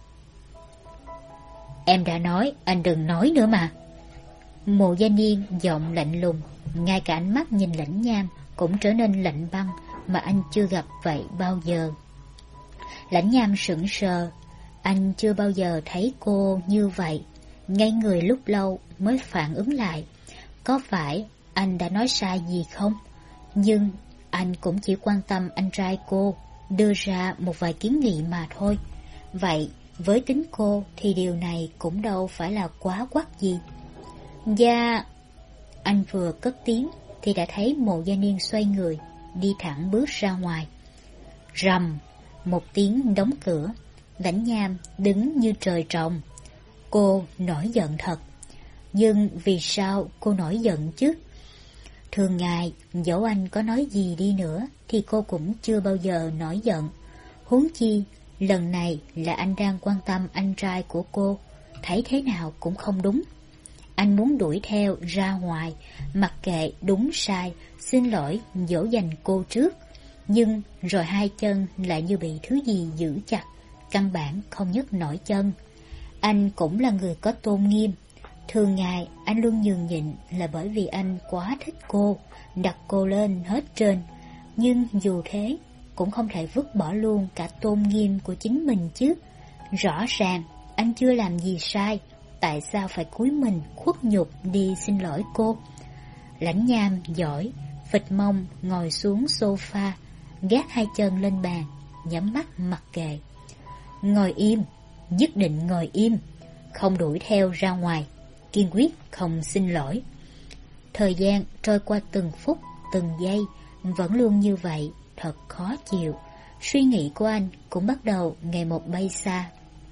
Em đã nói anh đừng nói nữa mà. Mộ Gia Niên giọng lạnh lùng, ngay cả ánh mắt nhìn Lãnh Nham cũng trở nên lạnh băng mà anh chưa gặp vậy bao giờ. Lãnh Nham sững sờ, anh chưa bao giờ thấy cô như vậy. Ngây người lúc lâu mới phản ứng lại, có phải anh đã nói sai gì không? Nhưng anh cũng chỉ quan tâm anh trai cô, đưa ra một vài kiến nghị mà thôi. Vậy với tính cô thì điều này cũng đâu phải là quá quắt gì. Dạ... Anh vừa cất tiếng thì đã thấy Mộ Gia Niên xoay người, đi thẳng bước ra ngoài. Rầm, một tiếng đóng cửa. Lãnh Nham đứng như trời trồng. Cô nổi giận thật. Nhưng vì sao cô nổi giận chứ? Thường ngày, dẫu anh có nói gì đi nữa thì cô cũng chưa bao giờ nổi giận. Huống chi, lần này là anh đang quan tâm anh trai của cô, thấy thế nào cũng không đúng. Anh muốn đuổi theo ra ngoài, mặc kệ đúng sai, xin lỗi, dỗ dành cô trước. Nhưng rồi hai chân lại như bị thứ gì giữ chặt, căn bản không nhấc nổi chân. Anh cũng là người có tôn nghiêm. Thường ngày anh luôn nhường nhịn là bởi vì anh quá thích cô, đặt cô lên hết trên. Nhưng dù thế, cũng không thể vứt bỏ luôn cả tôn nghiêm của chính mình chứ. Rõ ràng anh chưa làm gì sai, tại sao phải cúi mình khuất nhục đi xin lỗi cô? Lãnh Nham giỏi, phịch mông ngồi xuống sofa, gác hai chân lên bàn, nhắm mắt mặc kệ. Ngồi im, nhất định ngồi im, không đuổi theo ra ngoài, kiên quyết không xin lỗi. Thời gian trôi qua từng phút, từng giây, vẫn luôn như vậy, thật khó chịu. Suy nghĩ của anh cũng bắt đầu ngày một bay xa.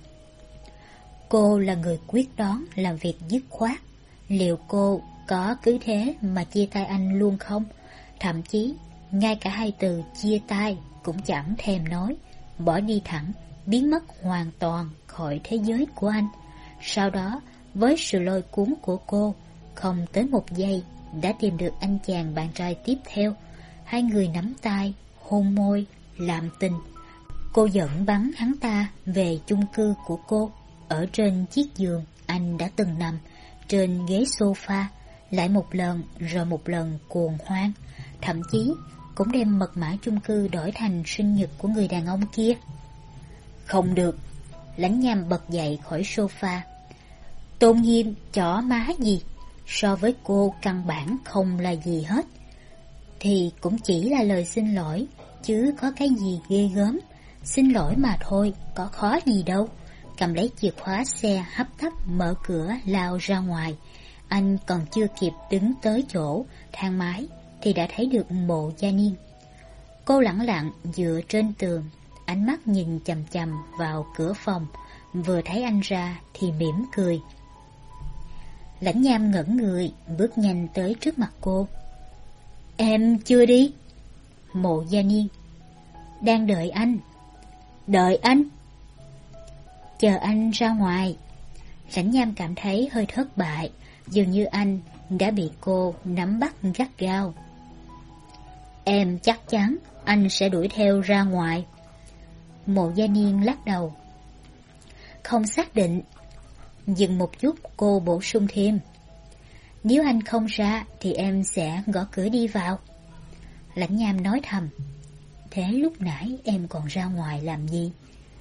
Cô là người quyết đoán làm việc dứt khoát. Liệu cô có cứ thế mà chia tay anh luôn không? Thậm chí, ngay cả hai từ chia tay cũng chẳng thèm nói, bỏ đi thẳng, biến mất hoàn toàn khỏi thế giới của anh. Sau đó, với sự lôi cuốn của cô, không tới một giây đã tìm được anh chàng bạn trai tiếp theo. Hai người nắm tay, hôn môi, làm tình. Cô dẫn bắn hắn ta về chung cư của cô. Ở trên chiếc giường anh đã từng nằm, trên ghế sofa, lại một lần rồi một lần cuồng hoang. Thậm chí cũng đem mật mã chung cư đổi thành sinh nhật của người đàn ông kia. Không được. Lãnh Nham bật dậy khỏi sofa. Tôn nghiêm chó má gì, so với cô căn bản không là gì hết. Thì cũng chỉ là lời xin lỗi, chứ có cái gì ghê gớm. Xin lỗi mà thôi, có khó gì đâu. Cầm lấy chìa khóa xe hấp tấp mở cửa lao ra ngoài. Anh còn chưa kịp đứng tới chỗ thang máy thì đã thấy được Mộ Gia Niên. Cô lẳng lặng dựa trên tường, ánh mắt nhìn chằm chằm vào cửa phòng, vừa thấy anh ra thì mỉm cười. Lãnh Nham ngẩn người, bước nhanh tới trước mặt cô. Em chưa đi? Mộ Gia Niên. Đang đợi anh. Đợi anh? Chờ anh ra ngoài. Lãnh Nham cảm thấy hơi thất bại, dường như anh đã bị cô nắm bắt gắt gao. Em chắc chắn anh sẽ đuổi theo ra ngoài. Mộ Gia Niên lắc đầu. Không xác định. Dừng một chút, cô bổ sung thêm. Nếu anh không ra thì em sẽ gõ cửa đi vào. Lãnh Nham nói thầm. Thế lúc nãy em còn ra ngoài làm gì?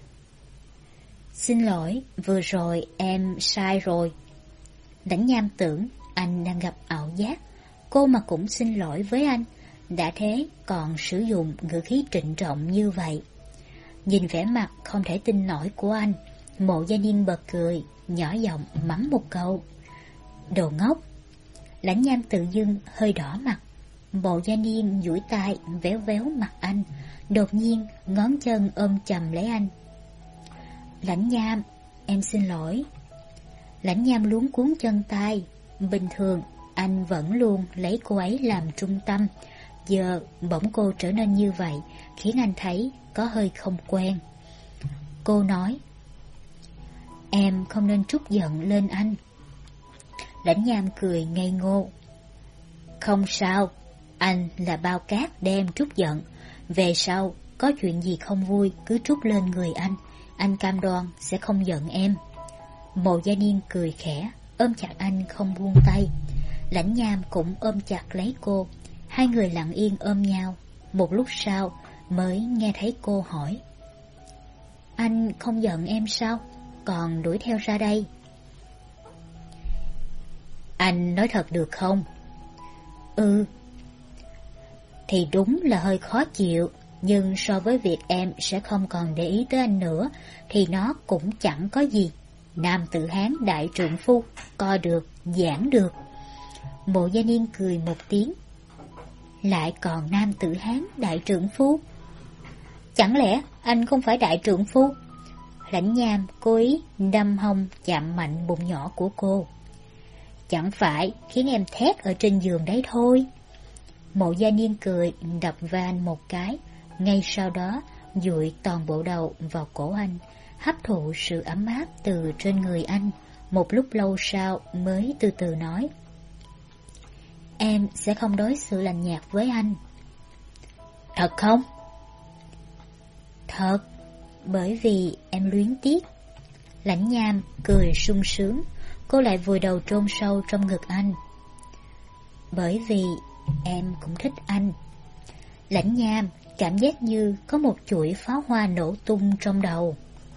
Xin lỗi, vừa rồi em sai rồi. Lãnh Nham tưởng anh đang gặp ảo giác, cô mà cũng xin lỗi với anh, đã thế còn sử dụng ngữ khí trịnh trọng như vậy. Nhìn vẻ mặt không thể tin nổi của anh, Mộ Gia Niên bật cười, nhỏ giọng mắng một câu. Đồ ngốc! Lãnh Nham tự dưng hơi đỏ mặt. Mộ Gia Niên duỗi tay véo véo mặt anh, đột nhiên ngón chân ôm chầm lấy anh. Lãnh Nham, em xin lỗi. Lãnh Nham luống cuống chân tay. Bình thường anh vẫn luôn lấy cô ấy làm trung tâm, giờ bỗng cô trở nên như vậy khiến anh thấy có hơi không quen. Cô nói. Em không nên trút giận lên anh. Lãnh Nham cười ngây ngô. Không sao, anh là bao cát để em trút giận. Về sau có chuyện gì không vui cứ trút lên người anh, anh cam đoan sẽ không giận em. Mộ Gia Niên cười khẽ, ôm chặt anh không buông tay. Lãnh Nham cũng ôm chặt lấy cô. Hai người lặng yên ôm nhau. Một lúc sau mới nghe thấy cô hỏi. Anh không giận em sao? Còn đuổi theo ra đây? Anh nói thật được không? Ừ. Thì đúng là hơi khó chịu, nhưng so với việc em sẽ không còn để ý tới anh nữa thì nó cũng chẳng có gì. Nam tử Hán đại trượng phu, co được, giảng được. Mộ Gia Niên cười một tiếng. Lại còn nam tử Hán đại trượng phu? Chẳng lẽ anh không phải đại trượng phu? Lãnh Nham cố ý đâm hông chạm mạnh bụng nhỏ của cô. Chẳng phải khiến em thét ở trên giường đấy thôi. Mộ Gia Niên cười đập vai anh một cái, ngay sau đó dụi toàn bộ đầu vào cổ anh, hấp thụ sự ấm áp từ trên người anh. Một lúc lâu sau mới từ từ nói. Em sẽ không đối xử lạnh nhạt với anh. Thật không? Thật, bởi vì em luyến tiếc. Lãnh Nham cười sung sướng, cô lại vùi đầu chôn sâu trong ngực anh. Bởi vì em cũng thích anh. Lãnh Nham cảm giác như có một chuỗi pháo hoa nổ tung trong đầu.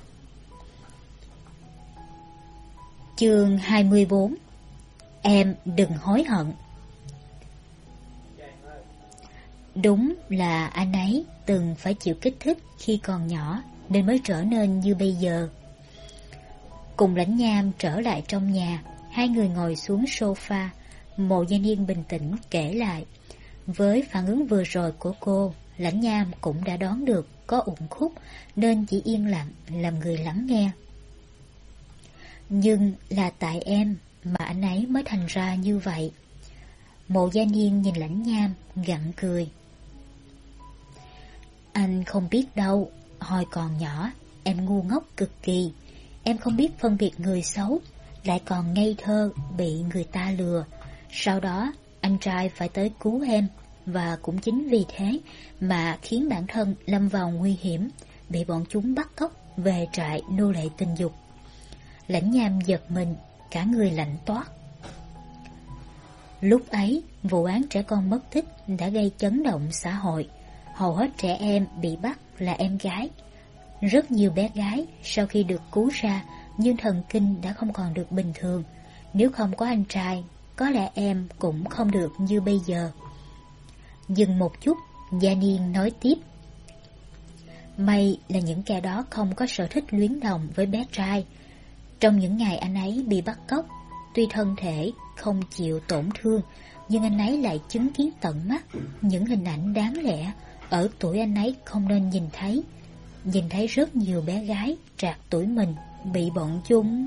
Chương hai mươi bốn. Em đừng hối hận. Đúng là anh ấy từng phải chịu kích thích khi còn nhỏ nên mới trở nên như bây giờ. Cùng Lãnh Nham trở lại trong nhà, hai người ngồi xuống sofa. Mộ Gia Niên bình tĩnh kể lại. Với phản ứng vừa rồi của cô, Lãnh Nham cũng đã đoán được có uẩn khúc nên chỉ yên lặng làm người lắng nghe. Nhưng là tại em mà anh ấy mới thành ra như vậy. Mộ Gia Niên nhìn Lãnh Nham gặng cười. Anh không biết đâu, hồi còn nhỏ em ngu ngốc cực kỳ. Em không biết phân biệt người xấu, lại còn ngây thơ bị người ta lừa. Sau đó anh trai phải tới cứu em, và cũng chính vì thế mà khiến bản thân lâm vào nguy hiểm, bị bọn chúng bắt cóc về trại nô lệ tình dục. Lãnh Nham giật mình, cả người lạnh toát. Lúc ấy, vụ án trẻ con mất tích đã gây chấn động xã hội. Hầu hết trẻ em bị bắt là em gái. Rất nhiều bé gái sau khi được cứu ra nhưng thần kinh đã không còn được bình thường. Nếu không có anh trai, có lẽ em cũng không được như bây giờ. Dừng một chút, Gia Niên nói tiếp. May là những kẻ đó không có sở thích luyến đồng với bé trai. Trong những ngày anh ấy bị bắt cóc, tuy thân thể không chịu tổn thương, nhưng anh ấy lại chứng kiến tận mắt những hình ảnh đáng lẽ ở tuổi anh ấy không nên nhìn thấy. Nhìn thấy rất nhiều bé gái trạc tuổi mình bị bọn chúng...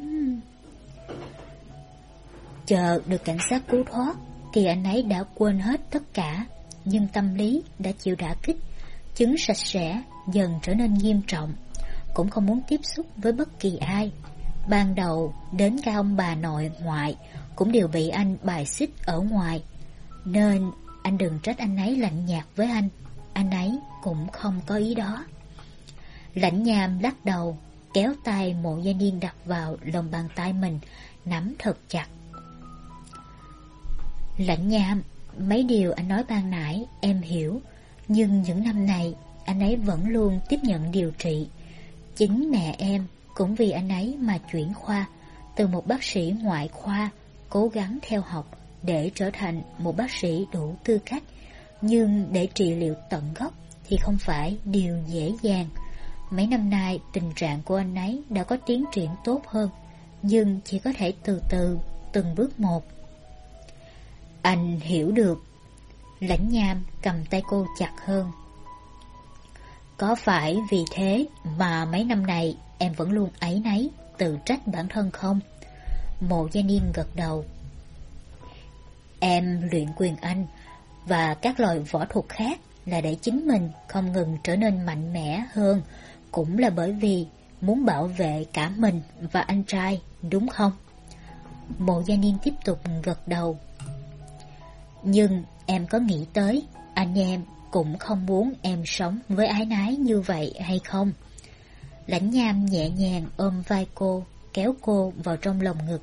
Chờ được cảnh sát cứu thoát thì anh ấy đã quên hết tất cả, nhưng tâm lý đã chịu đả kích, chứng sạch sẽ dần trở nên nghiêm trọng, cũng không muốn tiếp xúc với bất kỳ ai. Ban đầu đến cả ông bà nội ngoại cũng đều bị anh bài xích ở ngoài, nên anh đừng trách anh ấy lạnh nhạt với anh, anh ấy cũng không có ý đó. Lãnh Nham lắc đầu, kéo tay Mộ Gia Niên đặt vào lòng bàn tay mình, nắm thật chặt. Lãnh Nham, mấy điều anh nói ban nãy em hiểu, nhưng những năm này anh ấy vẫn luôn tiếp nhận điều trị. Chính mẹ em cũng vì anh ấy mà chuyển khoa, từ một bác sĩ ngoại khoa cố gắng theo học để trở thành một bác sĩ đủ tư cách, nhưng để trị liệu tận gốc thì không phải điều dễ dàng. Mấy năm nay tình trạng của anh ấy đã có tiến triển tốt hơn, nhưng chỉ có thể từ từ, từng bước một. Anh hiểu được. Lãnh Nham cầm tay cô chặt hơn. Có phải vì thế mà mấy năm này em vẫn luôn áy náy, tự trách bản thân không? Mộ Gia Niên gật đầu. Em luyện quyền Anh và các loại võ thuật khác là để chính mình không ngừng trở nên mạnh mẽ hơn, cũng là bởi vì muốn bảo vệ cả mình và anh trai, đúng không? Mộ Gia Niên tiếp tục gật đầu. Nhưng em có nghĩ tới anh em cũng không muốn em sống với ái nái như vậy hay không? Lãnh Nham nhẹ nhàng ôm vai cô, kéo cô vào trong lòng ngực.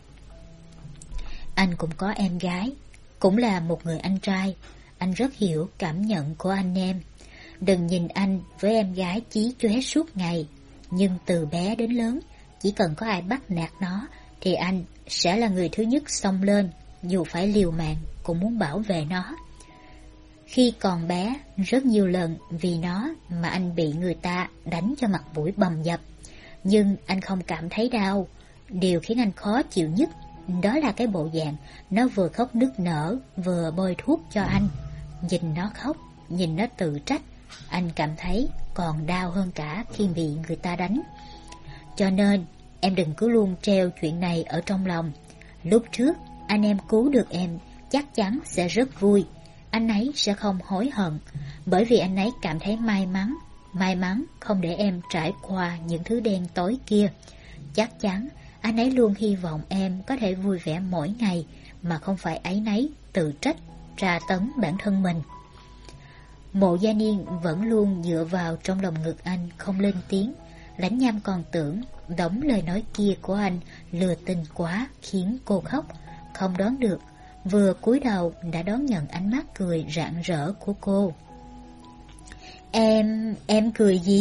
Anh cũng có em gái, cũng là một người anh trai. Anh rất hiểu cảm nhận của anh em. Đừng nhìn anh với em gái chí chóe suốt ngày, nhưng từ bé đến lớn, chỉ cần có ai bắt nạt nó thì anh sẽ là người thứ nhất xông lên, dù phải liều mạng cũng muốn bảo vệ nó. Khi còn bé, rất nhiều lần vì nó mà anh bị người ta đánh cho mặt mũi bầm dập, nhưng anh không cảm thấy đau. Điều khiến anh khó chịu nhất đó là cái bộ dạng nó vừa khóc nức nở vừa bôi thuốc cho anh. Nhìn nó khóc, nhìn nó tự trách, anh cảm thấy còn đau hơn cả khi bị người ta đánh. Cho nên em đừng cứ luôn treo chuyện này ở trong lòng. Lúc trước anh em cứu được em chắc chắn sẽ rất vui. Anh ấy sẽ không hối hận, bởi vì anh ấy cảm thấy may mắn. May mắn không để em trải qua những thứ đen tối kia. Chắc chắn anh ấy luôn hy vọng em có thể vui vẻ mỗi ngày, mà không phải áy náy, tự trách, tra tấn bản thân mình. Mộ Gia Niên vẫn luôn dựa vào trong lòng ngực anh, không lên tiếng. Lãnh Nham còn tưởng đống lời nói kia của anh lừa tình quá, khiến cô khóc. Không đoán được, vừa cúi đầu đã đón nhận ánh mắt cười rạng rỡ của cô. Em, em cười gì?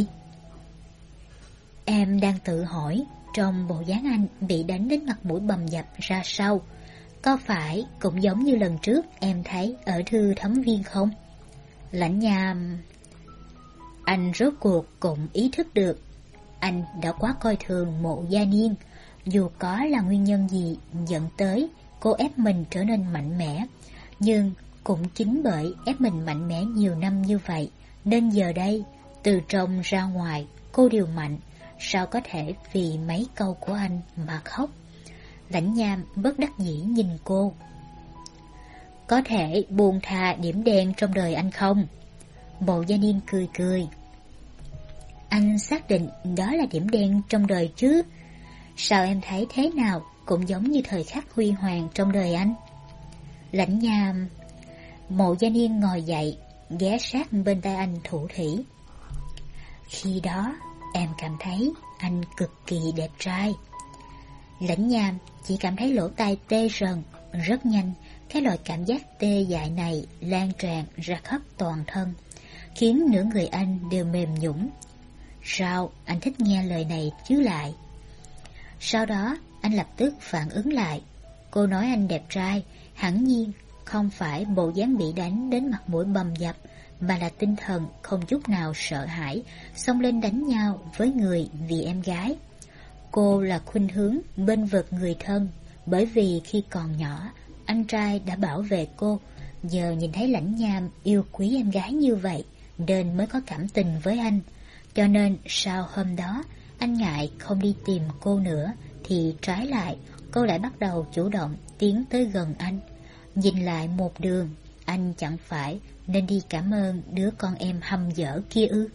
Em đang tự hỏi, trong bộ dáng anh bị đánh đến mặt mũi bầm dập ra sau, có phải cũng giống như lần trước em thấy ở thư thấm viên không? Lãnh Nham... Anh rốt cuộc cũng ý thức được anh đã quá coi thường Mộ Gia Niên. Dù có là nguyên nhân gì dẫn tới cô ép mình trở nên mạnh mẽ, nhưng cũng chính bởi ép mình mạnh mẽ nhiều năm như vậy, nên giờ đây, từ trong ra ngoài, cô đều mạnh. Sao có thể vì mấy câu của anh mà khóc? Lãnh Nham bất đắc dĩ nhìn cô. Có thể buông tha điểm đen trong đời anh không? Mộ Gia Niên cười cười. Anh xác định đó là điểm đen trong đời chứ? Sao em thấy thế nào cũng giống như thời khắc huy hoàng trong đời anh? Lãnh Nham... Mộ Gia Niên ngồi dậy, ghé sát bên tay anh thủ thỉ. Khi đó em cảm thấy anh cực kỳ đẹp trai. Lãnh Nham chỉ cảm thấy lỗ tai tê rần. Rất nhanh, cái loại cảm giác tê dại này lan tràn ra khắp toàn thân, khiến nửa người anh đều mềm nhũn. Sao anh thích nghe lời này chứ lại? Sau đó anh lập tức phản ứng lại. Cô nói anh đẹp trai, hẳn nhiên không phải bộ dáng bị đánh đến mặt mũi bầm dập, mà là tinh thần không chút nào sợ hãi, xông lên đánh nhau với người vì em gái. Cô là khuynh hướng bên vực người thân, bởi vì khi còn nhỏ, anh trai đã bảo vệ cô. Giờ nhìn thấy Lãnh Nham yêu quý em gái như vậy, nên mới có cảm tình với anh. Cho nên sau hôm đó, anh ngại không đi tìm cô nữa, thì trái lại, cô lại bắt đầu chủ động tiến tới gần anh. Nhìn lại một đường, anh chẳng phải nên đi cảm ơn đứa con em hăm dở kia ư?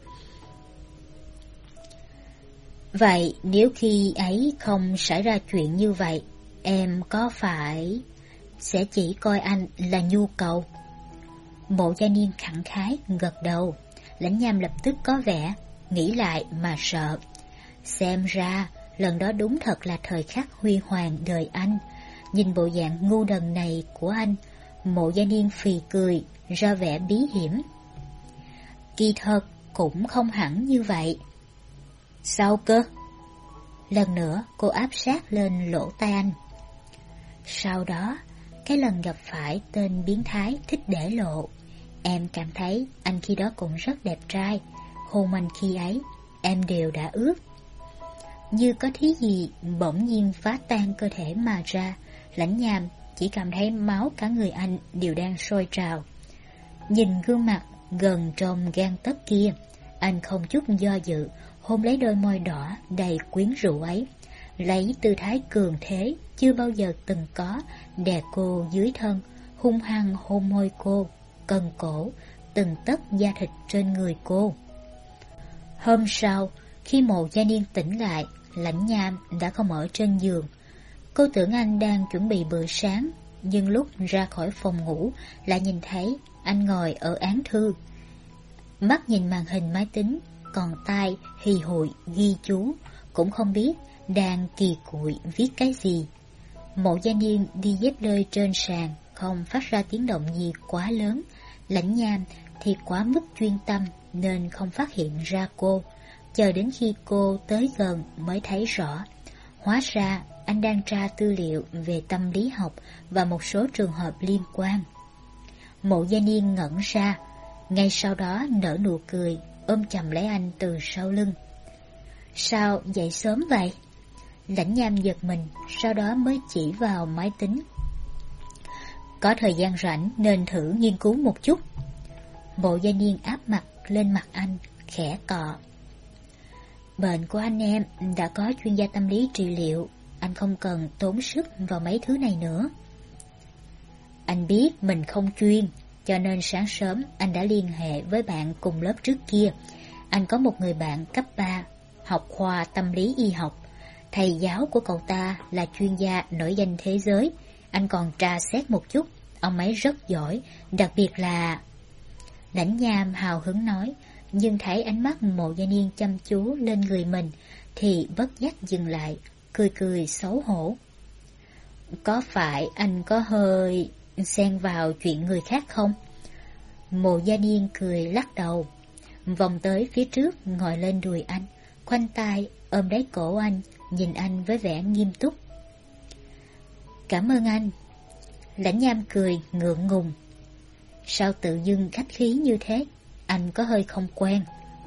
Vậy nếu khi ấy không xảy ra chuyện như vậy, em có phải sẽ chỉ coi anh là nhu cầu? Mộ Gia Niên khẳng khái gật đầu. Lãnh Nham lập tức có vẻ nghĩ lại mà sợ. Xem ra lần đó đúng thật là thời khắc huy hoàng đời anh. Nhìn bộ dạng ngu đần này của anh, Mộ Gia Niên phì cười ra vẻ bí hiểm. Kỳ thật cũng không hẳn như vậy. Sao cơ? Lần nữa cô áp sát lên lỗ tai anh. Sau đó, cái lần gặp phải tên biến thái thích để lộ, em cảm thấy anh khi đó cũng rất đẹp trai. Hôn anh khi ấy, em đều đã ước. Như có thứ gì bỗng nhiên phá tan cơ thể mà ra, Lãnh Nham chỉ cảm thấy máu cả người anh đều đang sôi trào. Nhìn gương mặt gần trong gang tấc kia, anh không chút do dự hôn lấy đôi môi đỏ đầy quyến rũ ấy, lấy tư thái cường thế chưa bao giờ từng có, đè cô dưới thân, hung hăng hôn môi cô, cân cổ từng tấc da thịt trên người cô. Hôm sau, khi Mộ Gia Niên tỉnh lại, Lãnh Nham đã không ở trên giường. Cô tưởng anh đang chuẩn bị bữa sáng, nhưng lúc ra khỏi phòng ngủ lại nhìn thấy anh ngồi ở án thư. Mắt nhìn màn hình máy tính, còn tai hì hụi ghi chú, cũng không biết đang kỳ cụi viết cái gì. Mộ Gia Niên đi dép lơi trên sàn, không phát ra tiếng động gì quá lớn. Lãnh Nham thì quá mức chuyên tâm nên không phát hiện ra cô. Chờ đến khi cô tới gần mới thấy rõ. Hóa ra anh đang tra tư liệu về tâm lý học và một số trường hợp liên quan. Mộ Gia Niên ngẩn ra, ngay sau đó nở nụ cười, ôm chầm lấy anh từ sau lưng. Sao dậy sớm vậy? Lãnh Nham giật mình, sau đó mới chỉ vào máy tính. Có thời gian rảnh nên thử nghiên cứu một chút. Mộ Gia Niên áp mặt lên mặt anh, khẽ cọ. Bệnh của anh em đã có chuyên gia tâm lý trị liệu, anh không cần tốn sức vào mấy thứ này nữa. Anh biết mình không chuyên, cho nên sáng sớm anh đã liên hệ với bạn cùng lớp trước kia. Anh có một người bạn cấp ba, học khoa tâm lý y học. Thầy giáo của cậu ta là chuyên gia nổi danh thế giới. Anh còn tra xét một chút, ông ấy rất giỏi, đặc biệt là... Lãnh Nham hào hứng nói, nhưng thấy ánh mắt Mộ Gia Niên chăm chú lên người mình thì bất giác dừng lại, cười cười xấu hổ. Có phải anh có hơi xen vào chuyện người khác không? Mộ Gia Niên cười lắc đầu, vòng tới phía trước ngồi lên đùi anh, khoanh tay ôm lấy cổ anh, nhìn anh với vẻ nghiêm túc. Cảm ơn anh. Lãnh Nham cười ngượng ngùng. Sao tự dưng khách khí như thế? Anh có hơi không quen.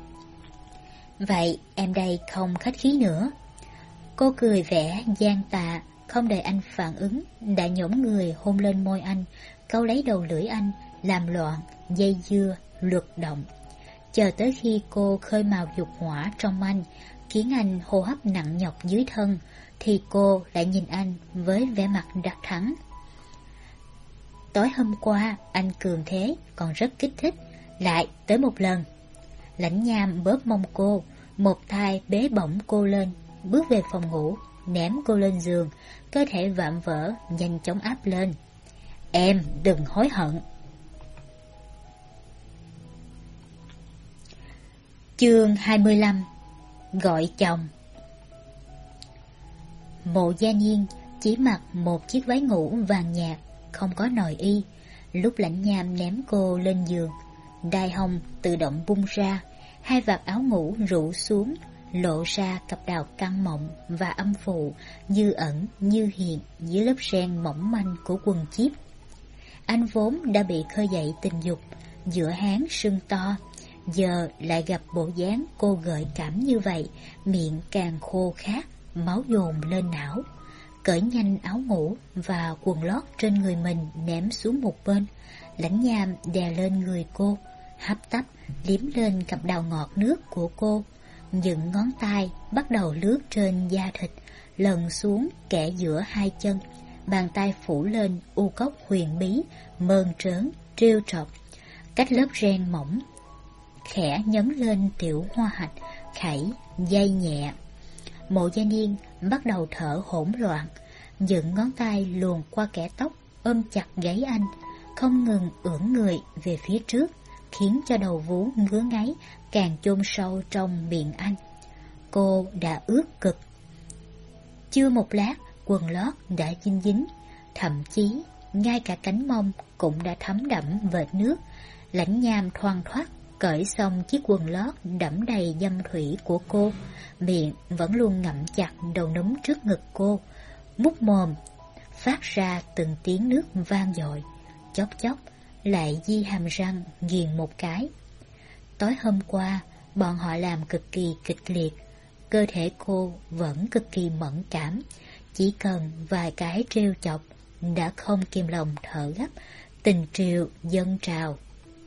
Vậy em đây không khách khí nữa. Cô cười vẻ gian tà, không đợi anh phản ứng, đã nhổm người hôn lên môi anh, câu lấy đầu lưỡi anh, làm loạn, dây dưa, luật động. Chờ tới khi cô khơi mào dục hỏa trong anh, khiến anh hô hấp nặng nhọc dưới thân, thì cô lại nhìn anh với vẻ mặt đắc thắng. Tối hôm qua anh cường thế, còn rất kích thích, lại tới một lần. Lãnh Nham bóp mông cô, một tay bế bổng cô lên, bước về phòng ngủ, ném cô lên giường, cơ thể vạm vỡ nhanh chóng áp lên. Em đừng hối hận. Chương hai mươi lăm. Gọi chồng. Mộ Gia Niên chỉ mặc một chiếc váy ngủ vàng nhạt, không có nội y. Lúc Lãnh Nham ném cô lên giường, đai hông tự động bung ra, hai vạt áo ngủ rũ xuống, lộ ra cặp đào căng mọng và âm phụ như ẩn như hiện dưới lớp ren mỏng manh của quần chíp. Anh vốn đã bị khơi dậy tình dục, giữa háng sưng to, giờ lại gặp bộ dáng cô gợi cảm như vậy, miệng càng khô khát, máu dồn lên não. Cởi nhanh áo ngủ và quần lót trên người mình ném xuống một bên. Lãnh Nham đè lên người cô, hấp tấp liếm lên cặp đào ngọt nước của cô. Những ngón tay bắt đầu lướt trên da thịt, lần xuống kẽ giữa hai chân. Bàn tay phủ lên u cốc huyền bí, mơn trớn, trêu trọc. Cách lớp ren mỏng, khẽ nhấn lên tiểu hoa hạch, khẩy, dây nhẹ. Mộ Gia Niên bắt đầu thở hỗn loạn. Những ngón tay luồn qua kẽ tóc, ôm chặt gáy anh, không ngừng ưỡn người về phía trước, khiến cho đầu vú ngứa ngáy càng chôn sâu trong miệng anh. Cô đã ướt cực. Chưa một lát, quần lót đã dính dính, thậm chí ngay cả cánh mông cũng đã thấm đẫm vệt nước. Lãnh Nham thoăn thoắt cởi xong chiếc quần lót đẫm đầy dâm thủy của cô, miệng vẫn luôn ngậm chặt đầu núm trước ngực cô, mút mồm phát ra từng tiếng nước vang dội, chốc chốc lại di hàm răng nghiền một cái. Tối hôm qua bọn họ làm cực kỳ kịch liệt, cơ thể cô vẫn cực kỳ mẫn cảm, chỉ cần vài cái trêu chọc đã không kìm lòng thở gấp, tình triều dâng trào.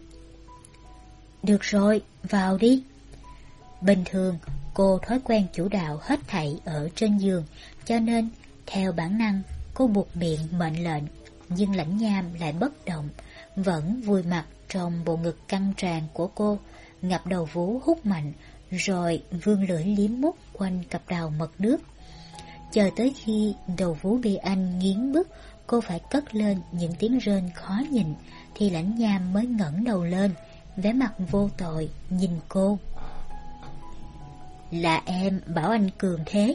Được rồi, vào đi. Bình thường cô thói quen chủ đạo hết thảy ở trên giường, cho nên theo bản năng cô buộc miệng mệnh lệnh. Nhưng Lãnh Nham lại bất động, vẫn vùi mặt trong bộ ngực căng tràn của cô, ngập đầu vú hút mạnh, rồi vươn lưỡi liếm mút quanh cặp đào mật nước. Chờ tới khi đầu vú bị anh nghiến bức, cô phải cất lên những tiếng rên khó nhìn, thì Lãnh Nham mới ngẩng đầu lên, vẻ mặt vô tội nhìn cô. Là em bảo anh cường thế.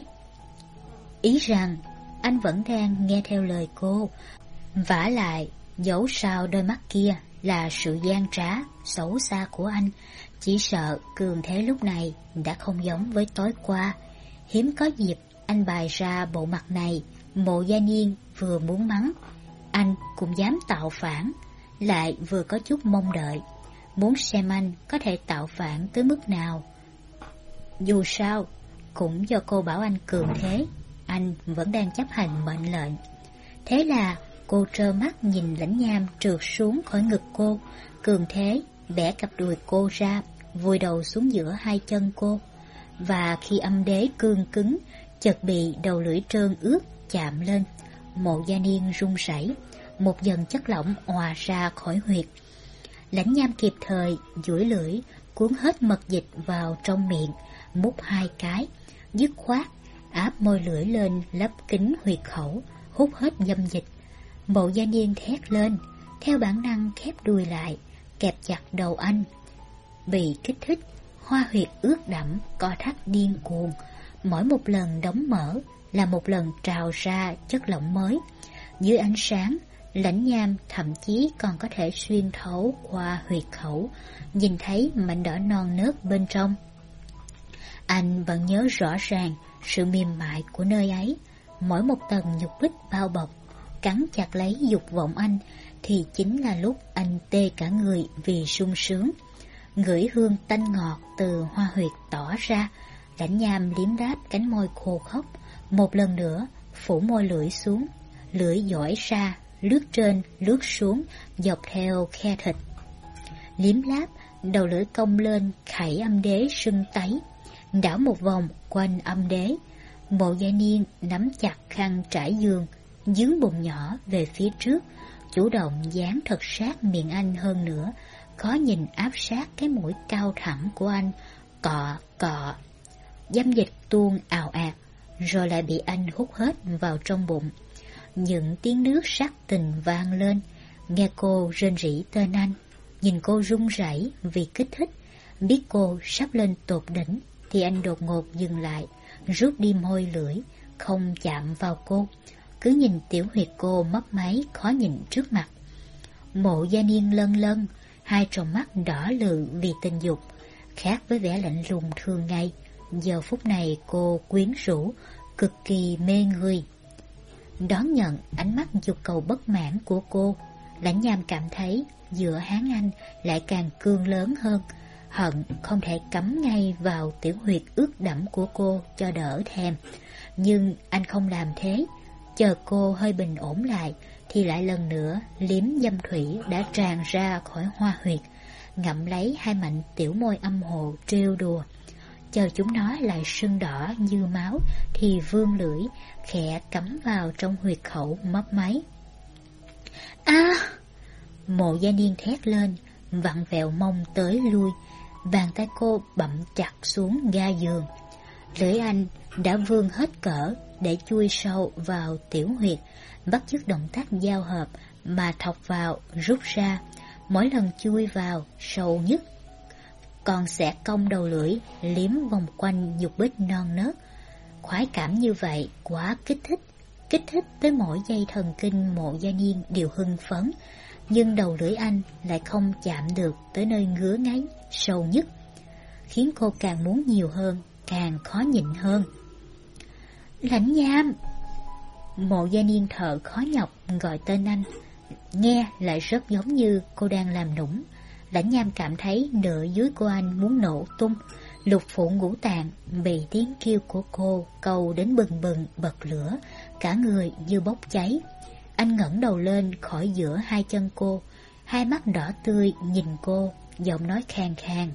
Ý rằng anh vẫn đang nghe theo lời cô. Vả lại, dẫu sao đôi mắt kia là sự gian trá, xấu xa của anh, chỉ sợ cường thế lúc này đã không giống với tối qua. Hiếm có dịp anh bày ra bộ mặt này. Mộ Gia Niên vừa muốn mắng anh cũng dám tạo phản, lại vừa có chút mong đợi, muốn xem anh có thể tạo phản tới mức nào. Dù sao cũng do cô bảo anh cường thế, anh vẫn đang chấp hành mệnh lệnh. Thế là cô trơ mắt nhìn Lãnh Nham trượt xuống khỏi ngực cô, cường thế bẻ cặp đùi cô ra, vùi đầu xuống giữa hai chân cô. Và khi âm đế cương cứng chợt bị đầu lưỡi trơn ướt chạm lên, Mộ Gia Niên run rẩy, một dần chất lỏng òa ra khỏi huyệt. Lãnh Nham kịp thời duỗi lưỡi cuốn hết mật dịch vào trong miệng, mút hai cái, dứt khoát áp môi lưỡi lên lấp kín huyệt khẩu, hút hết dâm dịch. Mộ Gia Niên thét lên, theo bản năng khép đùi lại, kẹp chặt đầu anh. Bị kích thích, hoa huyệt ướt đẫm co thắt điên cuồng, mỗi một lần đóng mở là một lần trào ra chất lỏng mới. Dưới ánh sáng, Lãnh Nham thậm chí còn có thể xuyên thấu qua huyệt khẩu, nhìn thấy mảnh đỏ non nớt bên trong. Anh vẫn nhớ rõ ràng sự mềm mại của nơi ấy, mỗi một tầng nhục bích bao bọc, cắn chặt lấy dục vọng anh, thì chính là lúc anh tê cả người vì sung sướng. Ngửi hương tanh ngọt từ hoa huyệt tỏ ra, Lãnh Nham liếm đáp cánh môi khô khốc, một lần nữa phủ môi lưỡi xuống, lưỡi dõi ra, lướt trên lướt xuống dọc theo khe thịt. Liếm láp, đầu lưỡi cong lên khẩy âm đế sưng tấy, đảo một vòng quanh âm đế. Mộ Gia Niên nắm chặt khăn trải giường, dướng bụng nhỏ về phía trước, chủ động dán thật sát miệng anh hơn nữa, khó nhìn áp sát cái mũi cao thẳng của anh, cọ cọ. Dâm dịch tuôn ào ạt, rồi lại bị anh hút hết vào trong bụng. Những tiếng nước sắc tình vang lên, nghe cô rên rỉ tên anh, nhìn cô run rẩy vì kích thích. Biết cô sắp lên tột đỉnh thì anh đột ngột dừng lại, rút đi môi lưỡi, không chạm vào cô, cứ nhìn tiểu huyệt cô mất máy khó nhìn trước mặt. Mộ Gia Niên lân lân, hai tròng mắt đỏ lự vì tình dục, khác với vẻ lạnh lùng thường ngày. Giờ phút này cô quyến rũ, cực kỳ mê người. Đón nhận ánh mắt dục cầu bất mãn của cô, Lãnh Nham cảm thấy giữa hán anh lại càng cương lớn hơn, hận không thể cắm ngay vào tiểu huyệt ướt đẫm của cô cho đỡ thèm. Nhưng anh không làm thế, chờ cô hơi bình ổn lại thì lại lần nữa liếm dâm thủy đã tràn ra khỏi hoa huyệt. ngậm lấy hai mảnh tiểu môi âm hồ trêu đùa. Chờ chúng nó lại sưng đỏ như máu thì vươn lưỡi khẽ cắm vào trong huyệt khẩu mấp máy. A! À! Mộ Gia Niên thét lên, vặn vẹo mông tới lui, bàn tay cô bặm chặt xuống ga giường. Lưỡi anh đã vươn hết cỡ để chui sâu vào tiểu huyệt, bắt chước động tác giao hợp mà thọc vào rút ra, mỗi lần chui vào sâu nhất. Còn sẽ cong đầu lưỡi liếm vòng quanh nhục bích non nớt. Khoái cảm như vậy quá kích thích, kích thích tới mỗi dây thần kinh Mộ Gia Niên đều hưng phấn, nhưng đầu lưỡi anh lại không chạm được tới nơi ngứa ngáy sâu nhất, khiến cô càng muốn nhiều hơn, càng khó nhịn hơn. Lãnh Nham! Mộ Gia Niên thở khó nhọc gọi tên anh, nghe lại rất giống như cô đang làm nũng. Lãnh Nham cảm thấy nửa dưới của anh muốn nổ tung, lục phủ ngũ tạng bị tiếng kêu của cô câu đến bừng bừng bật lửa, cả người như bốc cháy. Anh ngẩng đầu lên khỏi giữa hai chân cô, hai mắt đỏ tươi nhìn cô, giọng nói khàn khàn.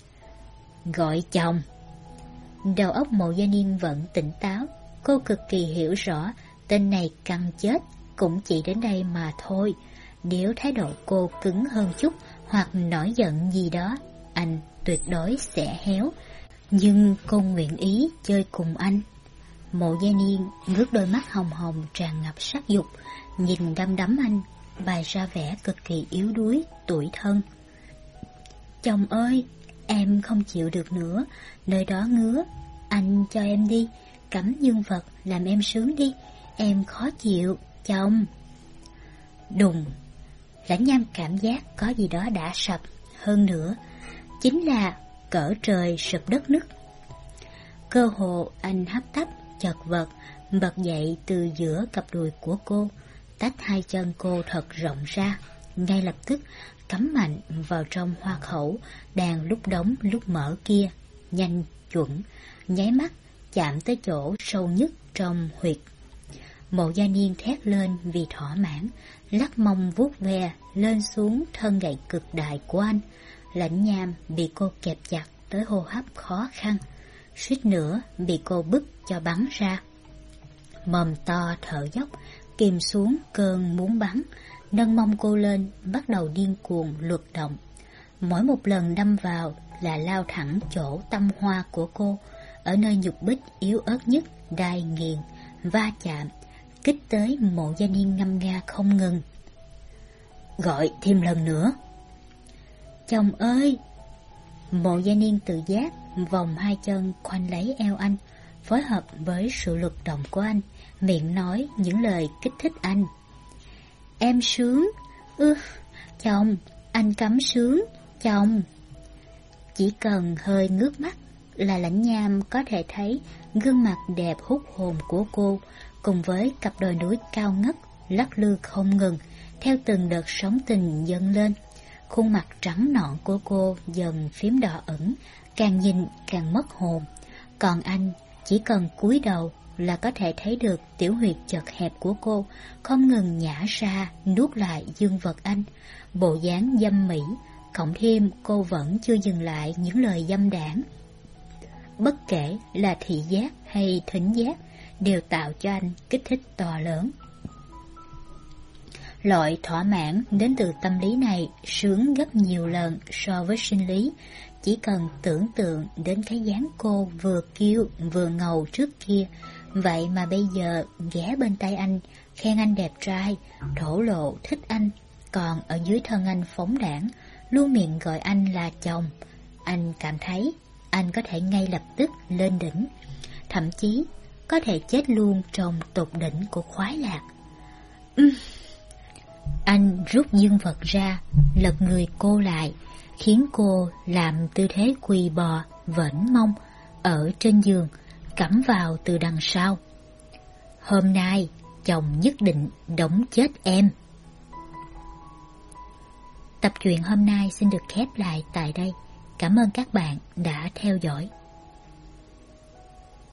Gọi chồng. Đầu óc Mộ Gia Niên vẫn tỉnh táo, cô cực kỳ hiểu rõ tên này căng chết cũng chỉ đến đây mà thôi. Nếu thái độ cô cứng hơn chút hoặc nổi giận gì đó, anh tuyệt đối sẽ héo. Nhưng cô nguyện ý chơi cùng anh. Mộ Gia Niên ngước đôi mắt hồng hồng tràn ngập sắc dục, nhìn đăm đắm anh, bày ra vẻ cực kỳ yếu đuối, tủi thân. Chồng ơi, em không chịu được nữa, nơi đó ngứa, anh cho em đi, cắm dương vật làm em sướng đi, em khó chịu, chồng. Đùng, Lãnh Nham cảm giác có gì đó đã sập, hơn nữa, chính là cỡ trời sụp đất nứt. Cơ hồ anh hấp tấp, chật vật, bật dậy từ giữa cặp đùi của cô, tách hai chân cô thật rộng ra, ngay lập tức cắm mạnh vào trong hoa khẩu đang lúc đóng lúc mở kia, nhanh chuẩn, nháy mắt chạm tới chỗ sâu nhất trong huyệt. Mộ Gia Niên thét lên vì thỏa mãn, lắc mông vuốt ve lên xuống thân gậy cực đại của anh. Lãnh Nham bị cô kẹp chặt tới hô hấp khó khăn, suýt nữa bị cô bức cho bắn ra. Mồm to thở dốc, kìm xuống cơn muốn bắn, nâng mông cô lên bắt đầu điên cuồng luật động. Mỗi một lần đâm vào là lao thẳng chỗ tâm hoa của cô, ở nơi nhục bích yếu ớt nhất đai nghiền, va chạm, kích tới Mộ Gia Niên ngâm nga không ngừng. Gọi thêm lần nữa. Chồng ơi! Mộ Gia Niên tự giác vòng hai chân khoanh lấy eo anh, phối hợp với sự lực động của anh, miệng nói những lời kích thích anh. Em sướng, ư, chồng, anh cắm sướng, chồng. Chỉ cần hơi ngước mắt là Lãnh Nham có thể thấy gương mặt đẹp hút hồn của cô, cùng với cặp đồi núi cao ngất, lắc lư không ngừng, theo từng đợt sóng tình dâng lên. Khuôn mặt trắng nõn của cô dần phím đỏ ửng, càng nhìn càng mất hồn. Còn anh chỉ cần cúi đầu là có thể thấy được tiểu huyệt chật hẹp của cô không ngừng nhả ra, nuốt lại dương vật anh. Bộ dáng dâm mỹ, cộng thêm cô vẫn chưa dừng lại những lời dâm đảng. Bất kể là thị giác hay thính giác, đều tạo cho anh kích thích to lớn. Loại thỏa mãn đến từ tâm lý này sướng gấp nhiều lần so với sinh lý. Chỉ cần tưởng tượng đến cái dáng cô vừa kiêu vừa ngầu trước kia, vậy mà bây giờ ghé bên tay anh, khen anh đẹp trai, thổ lộ thích anh, còn ở dưới thân anh phóng đãng, luôn miệng gọi anh là chồng. Anh cảm thấy anh có thể ngay lập tức lên đỉnh, thậm chí có thể chết luôn trong tột đỉnh của khoái lạc. Uhm. Anh rút dương vật ra, lật người cô lại, khiến cô làm tư thế quỳ bò, vẫn mông, ở trên giường, cắm vào từ đằng sau. Hôm nay, chồng nhất định đóng chết em. Tập truyện hôm nay xin được khép lại tại đây. Cảm ơn các bạn đã theo dõi.